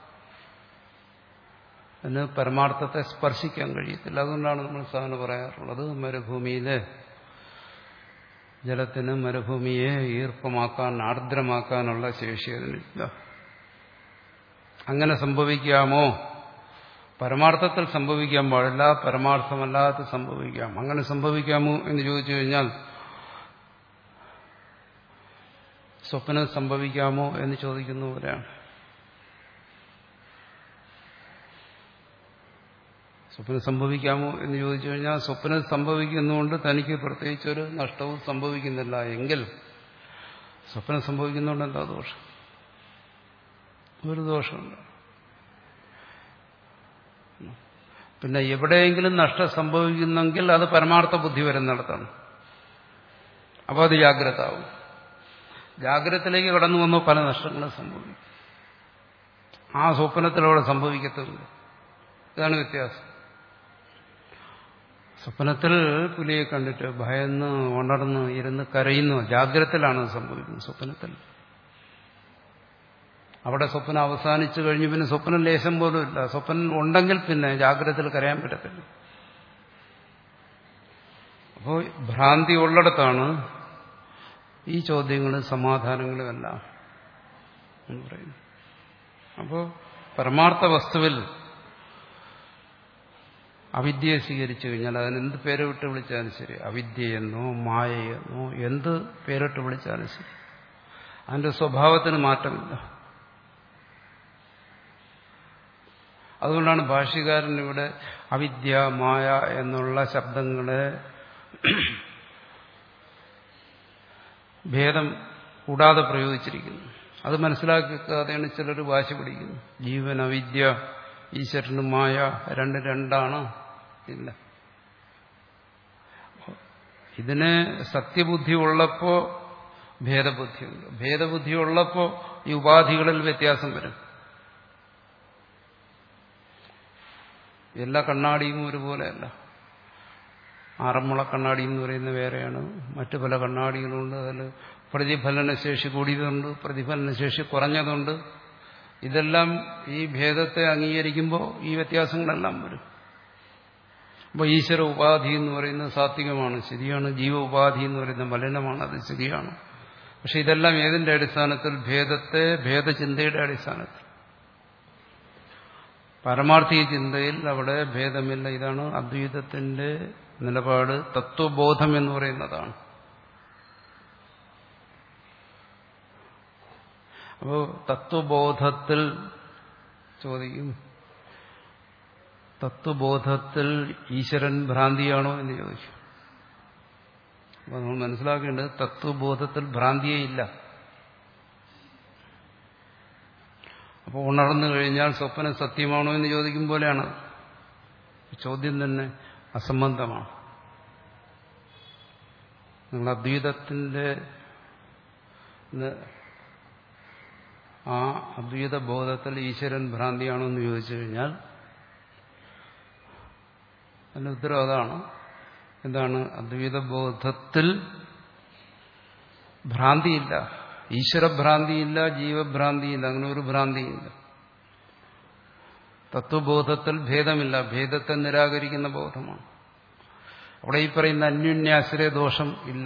അതിന് പരമാർത്ഥത്തെ സ്പർശിക്കാൻ കഴിയത്തില്ല. അതുകൊണ്ടാണ് നമ്മൾ സാധാരണ പറയാറുള്ളത്, മരുഭൂമിയിലെ ജലത്തിന് മരുഭൂമിയെ ഈർപ്പമാക്കാൻ, ആർദ്രമാക്കാനുള്ള ശേഷി അതിനില്ല. അങ്ങനെ സംഭവിക്കാമോ? പരമാർത്ഥത്തിൽ സംഭവിക്കാൻ പാടില്ല, പരമാർത്ഥമല്ലാതെ സംഭവിക്കാം. അങ്ങനെ സംഭവിക്കാമോ എന്ന് ചോദിച്ചു കഴിഞ്ഞാൽ സ്വപ്നം സംഭവിക്കാമോ എന്ന് ചോദിക്കുന്നവരാണ്. സ്വപ്നം സംഭവിക്കാമോ എന്ന് ചോദിച്ചു കഴിഞ്ഞാൽ സ്വപ്നം സംഭവിക്കുന്നതുകൊണ്ട് തനിക്ക് പ്രത്യേകിച്ചൊരു നഷ്ടവും സംഭവിക്കുന്നില്ല എങ്കിൽ സ്വപ്നം സംഭവിക്കുന്നതുകൊണ്ട് എന്താ ദോഷം? ഒരു ദോഷമുണ്ട്. പിന്നെ എവിടെയെങ്കിലും നഷ്ടം സംഭവിക്കുന്നെങ്കിൽ അത് പരമാർത്ഥ ബുദ്ധി വരുന്നിടത്താണ്. അപ്പോൾ അത് ജാഗ്രത ആവും. ജാഗ്രതത്തിലേക്ക് കടന്നു വന്നോ പല നഷ്ടങ്ങളും സംഭവിക്കും. ആ സ്വപ്നത്തിലൂടെ സംഭവിക്കത്തില്ല. ഇതാണ് വ്യത്യാസം. സ്വപ്നത്തിൽ പുലിയെ കണ്ടിട്ട് ഭയന്ന് ഉണർന്ന് ഇരുന്ന് കരയുന്നു. ജാഗ്രതത്തിലാണ് സംഭവിക്കുന്നത്. സ്വപ്നത്തിൽ അവിടെ സ്വപ്നം അവസാനിച്ചു കഴിഞ്ഞു. പിന്നെ സ്വപ്നം ലേശം പോലും ഇല്ല. സ്വപ്നം ഉണ്ടെങ്കിൽ പിന്നെ ജാഗ്രതത്തിൽ കരയാൻ പറ്റത്തില്ല. അപ്പോൾ ഭ്രാന്തി ഉള്ളിടത്താണ് ഈ ചോദ്യങ്ങളും സമാധാനങ്ങളും എല്ലാം എന്ന് പറയുന്നു. അപ്പോൾ പരമാർത്ഥ വസ്തുവിൽ അവിദ്യയെ സ്വീകരിച്ചു കഴിഞ്ഞാൽ അതിനെന്ത് പേര് വിട്ട് വിളിച്ചാലും ശരി, അവിദ്യയെന്നോ മായയെന്നോ എന്ത് പേരിട്ട് വിളിച്ചാലും ശരി, അതിന്റെ സ്വഭാവത്തിന് മാറ്റമില്ല. അതുകൊണ്ടാണ് ഭാഷ്യകാരൻ ഇവിടെ അവിദ്യ മായ എന്നുള്ള ശബ്ദങ്ങളെ ഭേദം കൂടാതെ പ്രയോഗിച്ചിരിക്കുന്നു. അത് മനസ്സിലാക്കാതെയാണ് ചിലർ വാശി പിടിക്കുന്നത്. ജീവൻ അവിദ്യ, ഈശ്വരനും മായ രണ്ട് രണ്ടാണ്. ഇല്ല. ഇതിന് സത്യബുദ്ധി ഉള്ളപ്പോ ഭേദബുദ്ധിയുണ്ട്. ഭേദബുദ്ധി ഉള്ളപ്പോ ഈ ഉപാധികളിൽ വ്യത്യാസം വരും. എല്ലാ കണ്ണാടിയും ഒരുപോലെയല്ല. ആറന്മുള കണ്ണാടി എന്ന് പറയുന്നത് വേറെയാണ്. മറ്റു പല കണ്ണാടികളുണ്ട്. അതിൽ പ്രതിഫലനശേഷി കൂടിയതുണ്ട്, പ്രതിഫലനശേഷി കുറഞ്ഞതുണ്ട്. ഇതെല്ലാം ഈ ഭേദത്തെ അംഗീകരിക്കുമ്പോൾ ഈ വ്യത്യാസങ്ങളെല്ലാം വരും. അപ്പോൾ ഈശ്വര ഉപാധി എന്ന് പറയുന്നത് സാത്വികമാണ്, ശരിയാണ്. ജീവ ഉപാധി എന്ന് പറയുന്നത് മലിനമാണ്, അത് ശരിയാണ്. പക്ഷെ ഇതെല്ലാം ഏതിന്റെ അടിസ്ഥാനത്തിൽ? ഭേദത്തെ ഭേദചിന്തയുടെ അടിസ്ഥാനത്തിൽ. പാരമാർത്ഥിക ചിന്തയിൽ അവിടെ ഭേദമില്ല. ഇതാണ് അദ്വൈതത്തിന്റെ നിലപാട്. തത്വബോധം എന്ന് പറയുന്നതാണ്. അപ്പോ തത്വബോധത്തിൽ ചോദിക്കും, തത്വബോധത്തിൽ ഈശ്വരൻ ഭ്രാന്തിയാണോ എന്ന് ചോദിക്കും. അപ്പൊ നമ്മൾ മനസ്സിലാക്കേണ്ടത് തത്വബോധത്തിൽ ഭ്രാന്തിയേ ഇല്ല. അപ്പോൾ ഉണർന്നു കഴിഞ്ഞാൽ സ്വപ്നം സത്യമാണോ എന്ന് ചോദിക്കും പോലെയാണ്. ചോദ്യം തന്നെ അസംബന്ധമാണ്. നിങ്ങൾ അദ്വൈതത്തിന്റെ ആ അദ്വൈത ബോധത്തിൽ ഈശ്വരൻ ഭ്രാന്തിയാണോ എന്ന് ചോദിച്ചു കഴിഞ്ഞാൽ അതിന്റെ ഉത്തരം അതാണ്. എന്താണ്? അദ്വൈത ബോധത്തിൽ ഭ്രാന്തിയില്ല, ഈശ്വരഭ്രാന്തിയില്ല, ജീവഭ്രാന്തിയില്ല, അങ്ങനെ ഒരു ഭ്രാന്തിയില്ല. തത്വബോധത്തിൽ ഭേദമില്ല, ഭേദത്തെ നിരാകരിക്കുന്ന ബോധമാണ്. അവിടെ ഈ പറയുന്ന അന്യോന്യാശ്രയ ദോഷം ഇല്ല.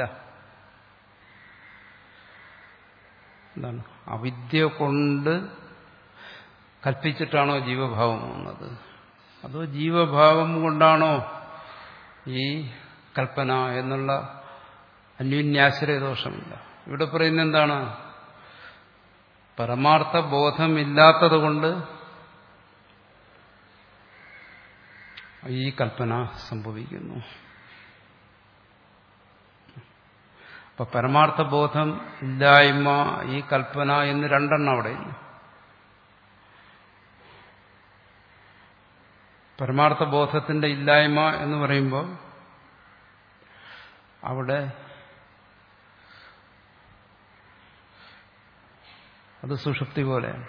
എന്താണ്? അവിദ്യ കൊണ്ട് കൽപ്പിച്ചിട്ടാണോ ജീവഭാവം വന്നത്, അതോ ജീവഭാവം കൊണ്ടാണോ ഈ കൽപ്പന എന്നുള്ള അന്യോന്യാശ്രയ ദോഷമില്ല. ഇവിടെ പറയുന്നത് എന്താണ്? പരമാർത്ഥ ബോധമില്ലാത്തത് കൊണ്ട് ഈ കൽപ്പന സംഭവിക്കുന്നു. അപ്പൊ പരമാർത്ഥ ബോധം ഇല്ലായ്മ, ഈ കൽപ്പന എന്ന് രണ്ടെണ്ണം അവിടെ ഇല്ല. പരമാർത്ഥ ബോധത്തിന്റെ ഇല്ലായ്മ എന്ന് പറയുമ്പോൾ അവിടെ അത് സുഷുപ്തി പോലെയാണ്.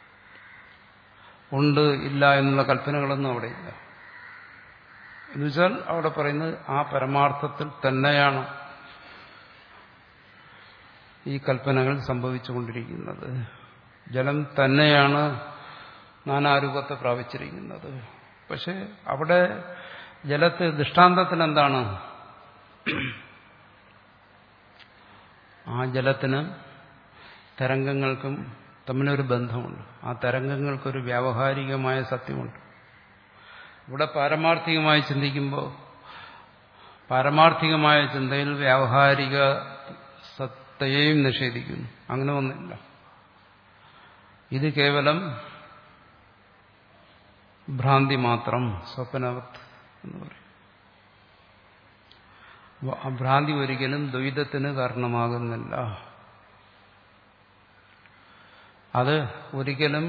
ഉണ്ട് ഇല്ല എന്നുള്ള കൽപ്പനകളൊന്നും അവിടെ ഇല്ല. എന്നുവെച്ചാൽ അവിടെ പറയുന്നത് ആ പരമാർത്ഥത്തിൽ തന്നെയാണ് ഈ കൽപ്പനകൾ സംഭവിച്ചുകൊണ്ടിരിക്കുന്നത്. ജലം തന്നെയാണ് നാനാരൂപത്തെ പ്രാപിച്ചിരിക്കുന്നത്. പക്ഷെ അവിടെ ജലത്തെ ദൃഷ്ടാന്തത്തിന് എന്താണ്? ആ ജലത്തിന് തരംഗങ്ങൾക്കും തമ്മിലൊരു ബന്ധമുണ്ട്. ആ തരംഗങ്ങൾക്കൊരു വ്യാവഹാരികമായ സത്യമുണ്ട്. ഇവിടെ പാരമാർത്ഥികമായി ചിന്തിക്കുമ്പോൾ പാരമാർത്ഥികമായ ചിന്തയിൽ വ്യാവഹാരിക സത്തയെയും നിഷേധിക്കുന്നു. അങ്ങനെ ഒന്നുമില്ല. ഇത് കേവലം ഭ്രാന്തി മാത്രം, സ്വപ്നവത് എന്ന് പറയും. ആ ഭ്രാന്തി ഒരിക്കലും ദ്വൈതത്തിന് കാരണമാകുന്നില്ല. അത് ഒരിക്കലും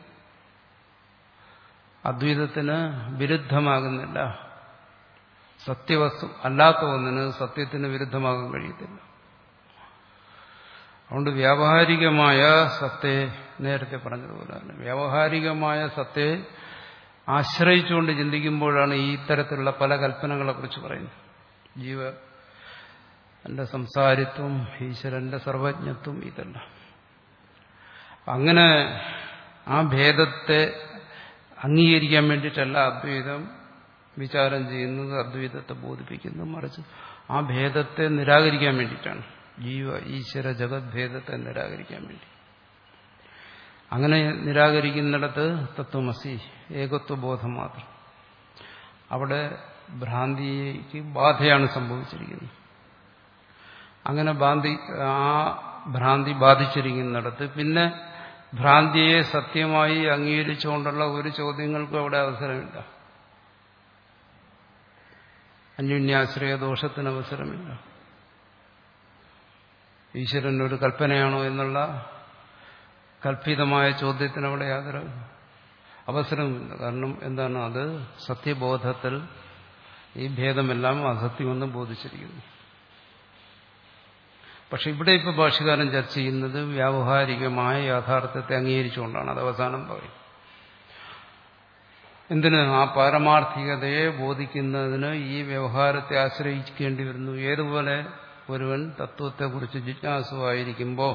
അദ്വൈതത്തിന് വിരുദ്ധമാകുന്നില്ല. സത്യവസ്തു അല്ലാത്ത ഒന്നിന് സത്യത്തിന് വിരുദ്ധമാകാൻ കഴിയത്തില്ല. അതുകൊണ്ട് വ്യാവഹാരികമായ സത്തെ, നേരത്തെ പറഞ്ഞതുപോലെ തന്നെ വ്യാവഹാരികമായ സത്തെ ആശ്രയിച്ചുകൊണ്ട് ചിന്തിക്കുമ്പോഴാണ് ഈ ഇത്തരത്തിലുള്ള പല കൽപ്പനകളെ കുറിച്ച് പറയുന്നത്. ജീവ എന്റെ സംസാരിത്വം, ഈശ്വരന്റെ സർവജ്ഞത്വം, ഇതെല്ലാം. അങ്ങനെ ആ ഭേദത്തെ അംഗീകരിക്കാൻ വേണ്ടിയിട്ടല്ല അദ്വൈതം വിചാരം ചെയ്യുന്നത്, അദ്വൈതത്തെ ബോധിപ്പിക്കുന്നു. മറിച്ച് ആ ഭേദത്തെ നിരാകരിക്കാൻ വേണ്ടിയിട്ടാണ്. ജീവ ഈശ്വര ജഗത് ഭേദത്തെ നിരാകരിക്കാൻ വേണ്ടി. അങ്ങനെ നിരാകരിക്കുന്നിടത്ത് തത്വമസി ഏകത്വബോധം മാത്രം. അവിടെ ഭ്രാന്തിക്ക് ബാധയാണ് സംഭവിച്ചിരിക്കുന്നത്. അങ്ങനെ ഭ്രാന്തി ആ ഭ്രാന്തി ബാധിച്ചിരിക്കുന്നിടത്ത് പിന്നെ ഭ്രാന്തിയെ സത്യമായി അംഗീകരിച്ചുകൊണ്ടുള്ള ഒരു ചോദ്യങ്ങൾക്കും അവിടെ അവസരമില്ല. അന്യോന്യാശ്രയ ദോഷത്തിന് അവസരമില്ല. ഈശ്വരൻ ഒരു കൽപ്പനയാണോ എന്നുള്ള കൽപ്പിതമായ ചോദ്യത്തിന് അവിടെ യാതൊരു അവസരവുമില്ല. കാരണം എന്താണ്, അത് സത്യബോധത്തിൽ ഈ ഭേദമെല്ലാം അസത്യമെന്ന് ബോധിച്ചിരിക്കുന്നു. പക്ഷെ ഇവിടെ ഇപ്പോൾ ഭാഷ്യകാരൻ ചർച്ച ചെയ്യുന്നത് വ്യാവഹാരികമായ യാഥാർത്ഥ്യത്തെ അംഗീകരിച്ചുകൊണ്ടാണ്. അത് അവസാനം പറയും. എന്തിന്? ആ പാരമാർത്ഥികതയെ ബോധിക്കുന്നതിന് ഈ വ്യവഹാരത്തെ ആശ്രയിക്കേണ്ടി വരുന്നു. ഏതുപോലെ ഒരുവൻ തത്വത്തെക്കുറിച്ച് ജിജ്ഞാസുവായിരിക്കുമ്പോൾ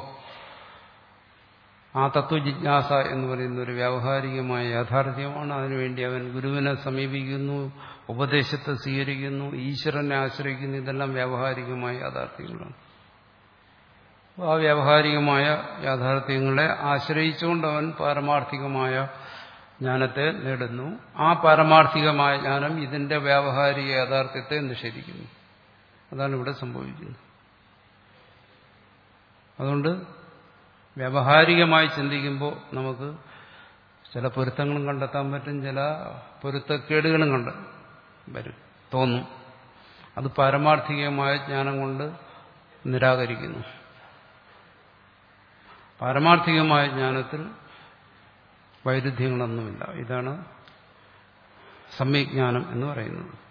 ആ തത്വജിജ്ഞാസ എന്ന് പറയുന്ന ഒരു വ്യാവഹാരികമായ യാഥാർത്ഥ്യമാണ്. അതിനുവേണ്ടി അവൻ ഗുരുവിനെ സമീപിക്കുന്നു, ഉപദേശത്തെ സ്വീകരിക്കുന്നു, ഈശ്വരനെ ആശ്രയിക്കുന്നു. ഇതെല്ലാം വ്യാവഹാരികമായ യാഥാർത്ഥ്യങ്ങളാണ്. ആ വ്യാവഹാരികമായ യാഥാർത്ഥ്യങ്ങളെ ആശ്രയിച്ചുകൊണ്ട് അവൻ പാരമാർത്ഥികമായ ജ്ഞാനത്തെ നേടുന്നു. ആ പാരമാർത്ഥികമായ ജ്ഞാനം ഇതിന്റെ വ്യാവഹാരിക യാഥാർത്ഥ്യത്തെ നിഷേധിക്കുന്നു. അതാണ് ഇവിടെ സംഭവിക്കുന്നത്. അതുകൊണ്ട് വ്യാവഹാരികമായി ചിന്തിക്കുമ്പോൾ നമുക്ക് ചില പൊരുത്തങ്ങളും കണ്ടെത്താൻ പറ്റും, ചില പൊരുത്തക്കേടുകളും കണ്ട് വരും തോന്നും. അത് പാരമാർത്ഥികമായ ജ്ഞാനം കൊണ്ട് നിരാകരിക്കുന്നു. പാരമാർത്ഥികമായ ജ്ഞാനത്തിൽ വൈരുദ്ധ്യങ്ങളൊന്നുമില്ല. ഇതാണ് സമ്യജ്ഞാനം എന്ന് പറയുന്നത്.